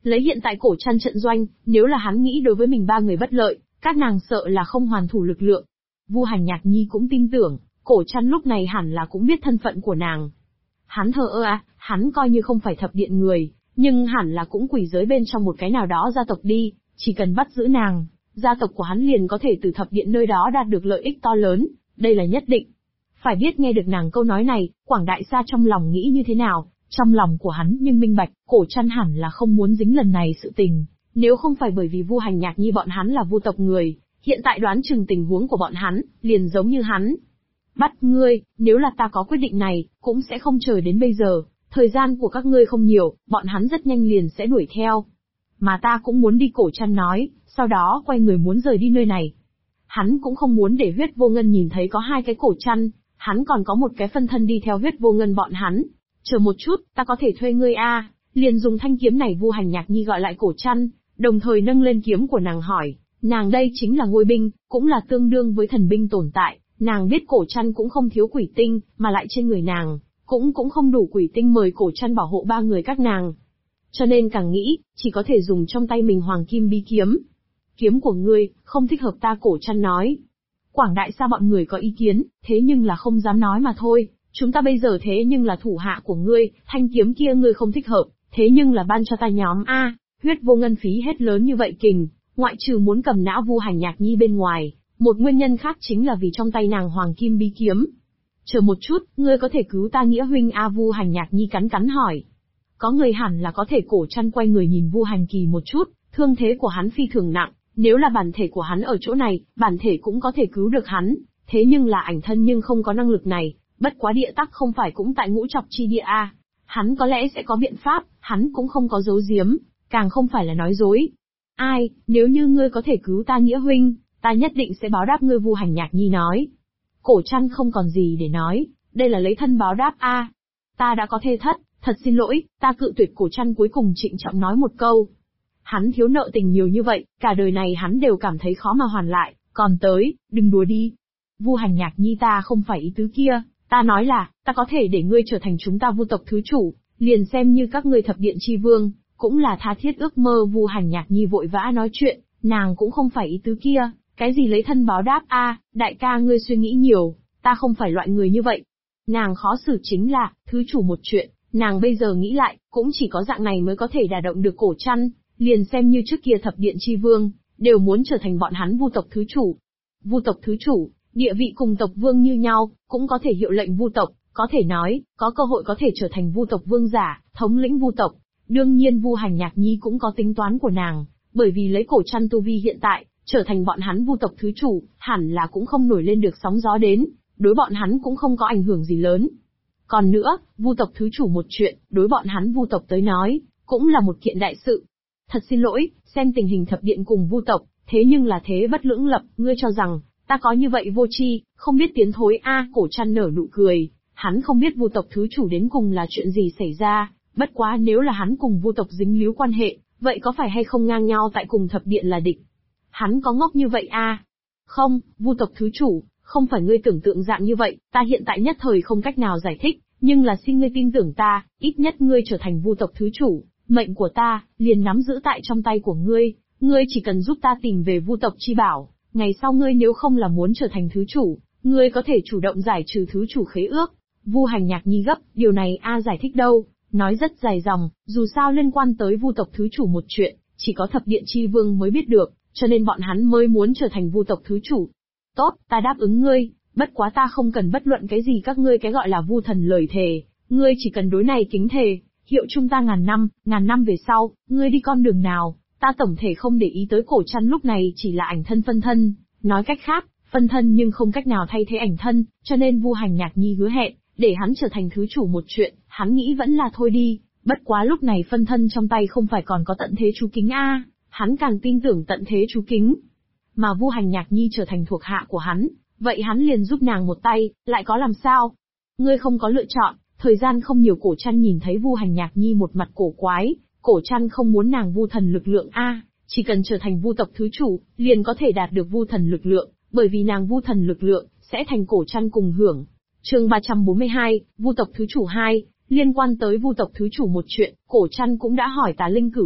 Lấy hiện tại cổ trăn trận doanh, nếu là hắn nghĩ đối với mình ba người bất lợi, các nàng sợ là không hoàn thủ lực lượng. Vu Hành Nhạc Nhi cũng tin tưởng, cổ trăn lúc này hẳn là cũng biết thân phận của nàng. Hắn thờ ơ à, hắn coi như không phải thập điện người, nhưng hẳn là cũng quỷ giới bên trong một cái nào đó gia tộc đi, chỉ cần bắt giữ nàng, gia tộc của hắn liền có thể từ thập điện nơi đó đạt được lợi ích to lớn, đây là nhất định. Phải biết nghe được nàng câu nói này, Quảng Đại Sa trong lòng nghĩ như thế nào, trong lòng của hắn nhưng minh bạch, cổ trăn hẳn là không muốn dính lần này sự tình, nếu không phải bởi vì Vu Hành Nhạc Nhi bọn hắn là Vu tộc người, hiện tại đoán chừng tình huống của bọn hắn, liền giống như hắn. Bắt ngươi, nếu là ta có quyết định này, cũng sẽ không chờ đến bây giờ, thời gian của các ngươi không nhiều, bọn hắn rất nhanh liền sẽ đuổi theo. Mà ta cũng muốn đi, cổ trăn nói, sau đó quay người muốn rời đi nơi này. Hắn cũng không muốn để Huyết Vô Ngân nhìn thấy có hai cái cổ trăn, hắn còn có một cái phân thân đi theo Huyết Vô Ngân bọn hắn. Chờ một chút, ta có thể thuê ngươi a? Liền dùng thanh kiếm này. Vu Hành Nhạc Nhi gọi lại cổ trăn, đồng thời nâng lên kiếm của nàng hỏi, nàng đây chính là ngôi binh, cũng là tương đương với thần binh tồn tại, nàng biết cổ trăn cũng không thiếu quỷ tinh, mà lại trên người nàng, cũng không đủ quỷ tinh mời cổ trăn bảo hộ ba người các nàng. Cho nên càng nghĩ, chỉ có thể dùng trong tay mình hoàng kim bí kiếm. Kiếm của ngươi, không thích hợp ta, cổ trăn nói. Quảng Đại Sa bọn người có ý kiến, thế nhưng là không dám nói mà thôi, chúng ta bây giờ thế nhưng là thủ hạ của ngươi, thanh kiếm kia ngươi không thích hợp, thế nhưng là ban cho ta nhóm a. Huyết Vô Ngân phí hết lớn như vậy kình, ngoại trừ muốn cầm não Vu Hành Nhạc Nhi bên ngoài, một nguyên nhân khác chính là vì trong tay nàng hoàng kim bí kiếm. Chờ một chút, ngươi có thể cứu ta nghĩa huynh a? Vu Hành Nhạc Nhi cắn hỏi. Có người hẳn là có thể. Cổ trăn quay người nhìn Vu Hành Kỳ một chút, thương thế của hắn phi thường nặng, nếu là bản thể của hắn ở chỗ này, bản thể cũng có thể cứu được hắn, thế nhưng là ảnh thân nhưng không có năng lực này, bất quá địa tắc không phải cũng tại ngũ trọc chi địa a? Hắn có lẽ sẽ có biện pháp, hắn cũng không có giấu giếm, càng không phải là nói dối. Ai, nếu như ngươi có thể cứu ta nghĩa huynh, ta nhất định sẽ báo đáp ngươi, Vu Hành Nhạc Nhi nói. Cổ trăn không còn gì để nói, đây là lấy thân báo đáp a. Ta đã có thê thất, thật xin lỗi, ta cự tuyệt. Cổ trăn cuối cùng trịnh trọng nói một câu. Hắn thiếu nợ tình nhiều như vậy, cả đời này hắn đều cảm thấy khó mà hoàn lại, còn tới, đừng đùa đi. Vu Hành Nhạc Nhi, ta không phải ý tứ kia, ta nói là, ta có thể để ngươi trở thành chúng ta Vu tộc thứ chủ, liền xem như các ngươi thập điện chi vương, cũng là tha thiết ước mơ. Vu Hành Nhạc Nhi vội vã nói chuyện, nàng cũng không phải ý tứ kia, cái gì lấy thân báo đáp a? Đại ca ngươi suy nghĩ nhiều, ta không phải loại người như vậy. Nàng khó xử chính là, thứ chủ một chuyện, nàng bây giờ nghĩ lại, cũng chỉ có dạng này mới có thể đả động được cổ trăn, liền xem như trước kia thập điện chi vương, đều muốn trở thành bọn hắn Vu tộc thứ chủ. Vu tộc thứ chủ, địa vị cùng tộc vương như nhau, cũng có thể hiệu lệnh Vu tộc, có thể nói, có cơ hội có thể trở thành Vu tộc vương giả, thống lĩnh Vu tộc. Đương nhiên Vu Hành Nhạc Nhi cũng có tính toán của nàng, bởi vì lấy cổ trăn tu vi hiện tại, trở thành bọn hắn Vu tộc thứ chủ, hẳn là cũng không nổi lên được sóng gió đến, đối bọn hắn cũng không có ảnh hưởng gì lớn. Còn nữa, Vu tộc thứ chủ một chuyện, đối bọn hắn Vu tộc tới nói, cũng là một kiện đại sự. Thật xin lỗi, xem tình hình thập điện cùng Vu tộc, thế nhưng là thế bất lưỡng lập, ngươi cho rằng, ta có như vậy vô tri, không biết tiến thối a? Cổ trăn nở nụ cười, hắn không biết Vu tộc thứ chủ đến cùng là chuyện gì xảy ra, bất quá nếu là hắn cùng Vu tộc dính líu quan hệ, vậy có phải hay không ngang nhau tại cùng thập điện là địch? Hắn có ngốc như vậy a? Không, Vu tộc thứ chủ, không phải ngươi tưởng tượng dạng như vậy, ta hiện tại nhất thời không cách nào giải thích, nhưng là xin ngươi tin tưởng ta, ít nhất ngươi trở thành Vu tộc thứ chủ, mệnh của ta, liền nắm giữ tại trong tay của ngươi, ngươi chỉ cần giúp ta tìm về Vu tộc chi bảo, ngày sau ngươi nếu không là muốn trở thành thứ chủ, ngươi có thể chủ động giải trừ thứ chủ khế ước. Vu Hành Nhạc Nhi gấp, điều này giải thích đâu, nói rất dài dòng, dù sao liên quan tới Vu tộc thứ chủ một chuyện, chỉ có thập điện chi vương mới biết được, cho nên bọn hắn mới muốn trở thành Vu tộc thứ chủ. Tốt, ta đáp ứng ngươi, bất quá ta không cần bất luận cái gì các ngươi cái gọi là Vu thần lời thề, ngươi chỉ cần đối này kính thề, hiệu chung ta ngàn năm về sau, ngươi đi con đường nào, ta tổng thể không để ý tới. Cổ trăn lúc này chỉ là ảnh thân phân thân, nói cách khác, phân thân nhưng không cách nào thay thế ảnh thân, cho nên Vu Hành Nhạc Nhi hứa hẹn, để hắn trở thành thứ chủ một chuyện, hắn nghĩ vẫn là thôi đi, bất quá lúc này phân thân trong tay không phải còn có tận thế chú kính a, hắn càng tin tưởng tận thế chú kính. Mà Vu Hành Nhạc Nhi trở thành thuộc hạ của hắn, vậy hắn liền giúp nàng một tay, lại có làm sao? Ngươi không có lựa chọn. Thời gian không nhiều. Cổ trăn nhìn thấy Vu Hành Nhạc Nhi một mặt cổ quái, cổ trăn không muốn nàng Vu thần lực lượng a, chỉ cần trở thành Vu tộc thứ chủ, liền có thể đạt được Vu thần lực lượng, bởi vì nàng Vu thần lực lượng sẽ thành cổ trăn cùng hưởng. Chương 342, Vu tộc thứ chủ 2, liên quan tới Vu tộc thứ chủ một chuyện, cổ trăn cũng đã hỏi Tà Linh Cửu Trọc,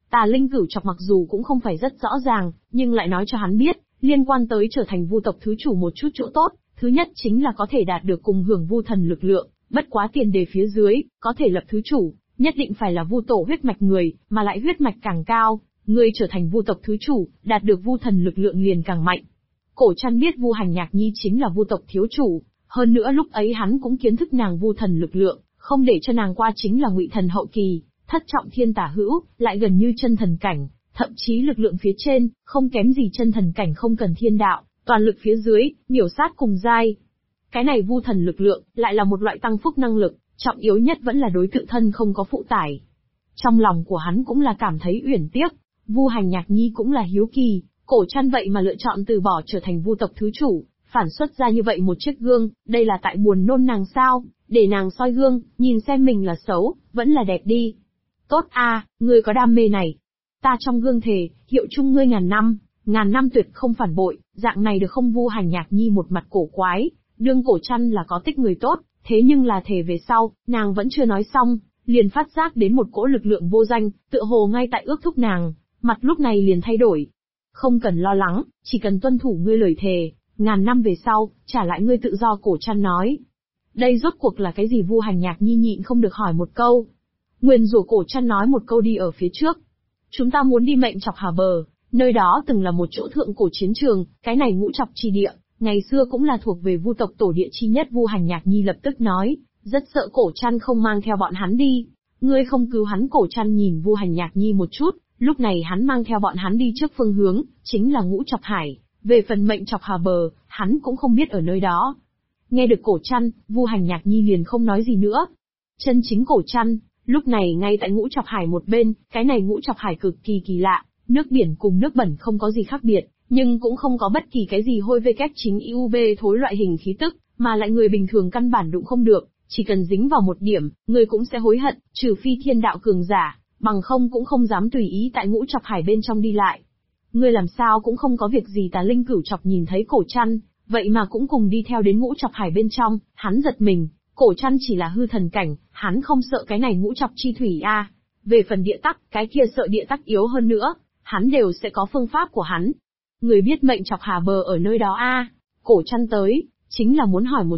Tà Linh Cửu Trọc mặc dù cũng không phải rất rõ ràng, nhưng lại nói cho hắn biết, liên quan tới trở thành vu tộc thứ chủ một chút chỗ tốt, thứ nhất chính là có thể đạt được cùng hưởng vu thần lực lượng, bất quá tiền đề phía dưới, có thể lập thứ chủ, nhất định phải là vu tổ huyết mạch người, mà lại huyết mạch càng cao, người trở thành vu tộc thứ chủ, đạt được vu thần lực lượng liền càng mạnh. Cổ Trăn biết Vu Hành Nhạc Nhi chính là vu tộc thiếu chủ, hơn nữa lúc ấy hắn cũng kiến thức nàng vu thần lực lượng, không để cho nàng qua chính là ngụy thần hậu kỳ, thất trọng thiên tả hữu, lại gần như chân thần cảnh, thậm chí lực lượng phía trên, không kém gì chân thần cảnh không cần thiên đạo, toàn lực phía dưới, miểu sát cùng giai. Cái này vu thần lực lượng, lại là một loại tăng phúc năng lực, trọng yếu nhất vẫn là đối tự thân không có phụ tải. Trong lòng của hắn cũng là cảm thấy uyển tiếc, Vu Hành Nhạc Nhi cũng là hiếu kỳ, Cổ Trăn vậy mà lựa chọn từ bỏ trở thành vu tộc thứ chủ, phản xuất ra như vậy một chiếc gương, đây là tại buồn nôn nàng sao, để nàng soi gương, nhìn xem mình là xấu, vẫn là đẹp đi. Tốt a, ngươi có đam mê này. Ta trong gương thề, hiệu chung ngươi ngàn năm tuyệt không phản bội, dạng này được không? Vu Hành Nhạc Nhi một mặt cổ quái, đương Cổ Trăn là có tích người tốt, thế nhưng là thề về sau, nàng vẫn chưa nói xong, liền phát giác đến một cỗ lực lượng vô danh, tựa hồ ngay tại ước thúc nàng, mặt lúc này liền thay đổi. Không cần lo lắng, chỉ cần tuân thủ ngươi lời thề, ngàn năm về sau, trả lại ngươi tự do. Cổ Trăn nói. Đây rốt cuộc là cái gì? Vu Hành Nhạc Nhi nhịn không được hỏi một câu. Nguyền rủa. Cổ Trăn nói một câu đi ở phía trước. Chúng ta muốn đi Mệnh Chọc Hà Bờ, nơi đó từng là một chỗ thượng cổ chiến trường, cái này Ngũ Chọc chi địa, ngày xưa cũng là thuộc về vu tộc tổ địa chi nhất. Vu Hành Nhạc Nhi lập tức nói, rất sợ Cổ Trăn không mang theo bọn hắn đi. Ngươi không cứu hắn? Cổ Trăn nhìn Vu Hành Nhạc Nhi một chút, lúc này hắn mang theo bọn hắn đi trước phương hướng, chính là Ngũ Chọc Hải, về phần Mệnh Chọc Hà Bờ, hắn cũng không biết ở nơi đó. Nghe được Cổ Trăn, Vu Hành Nhạc Nhi liền không nói gì nữa. Chân chính Cổ Trăn, lúc này ngay tại Ngũ Chọc Hải một bên, cái này Ngũ Chọc Hải cực kỳ kỳ lạ, nước biển cùng nước bẩn không có gì khác biệt, nhưng cũng không có bất kỳ cái gì hôi chính UV thối loại hình khí tức, mà lại người bình thường căn bản đụng không được, chỉ cần dính vào một điểm, người cũng sẽ hối hận, trừ phi thiên đạo cường giả, bằng không cũng không dám tùy ý tại Ngũ Chọc Hải bên trong đi lại. Ngươi làm sao cũng không có việc gì? Tà Linh Cửu Trọc nhìn thấy Cổ Trăn, vậy mà cũng cùng đi theo đến Ngũ Chọc Hải bên trong, hắn giật mình, Cổ Trăn chỉ là hư thần cảnh, hắn không sợ cái này Ngũ Chọc chi thủy a. Về phần địa tắc, cái kia sợ địa tắc yếu hơn nữa, hắn đều sẽ có phương pháp của hắn. Người biết Mệnh Chọc Hà Bờ ở nơi đó a? Cổ Trăn tới, chính là muốn hỏi một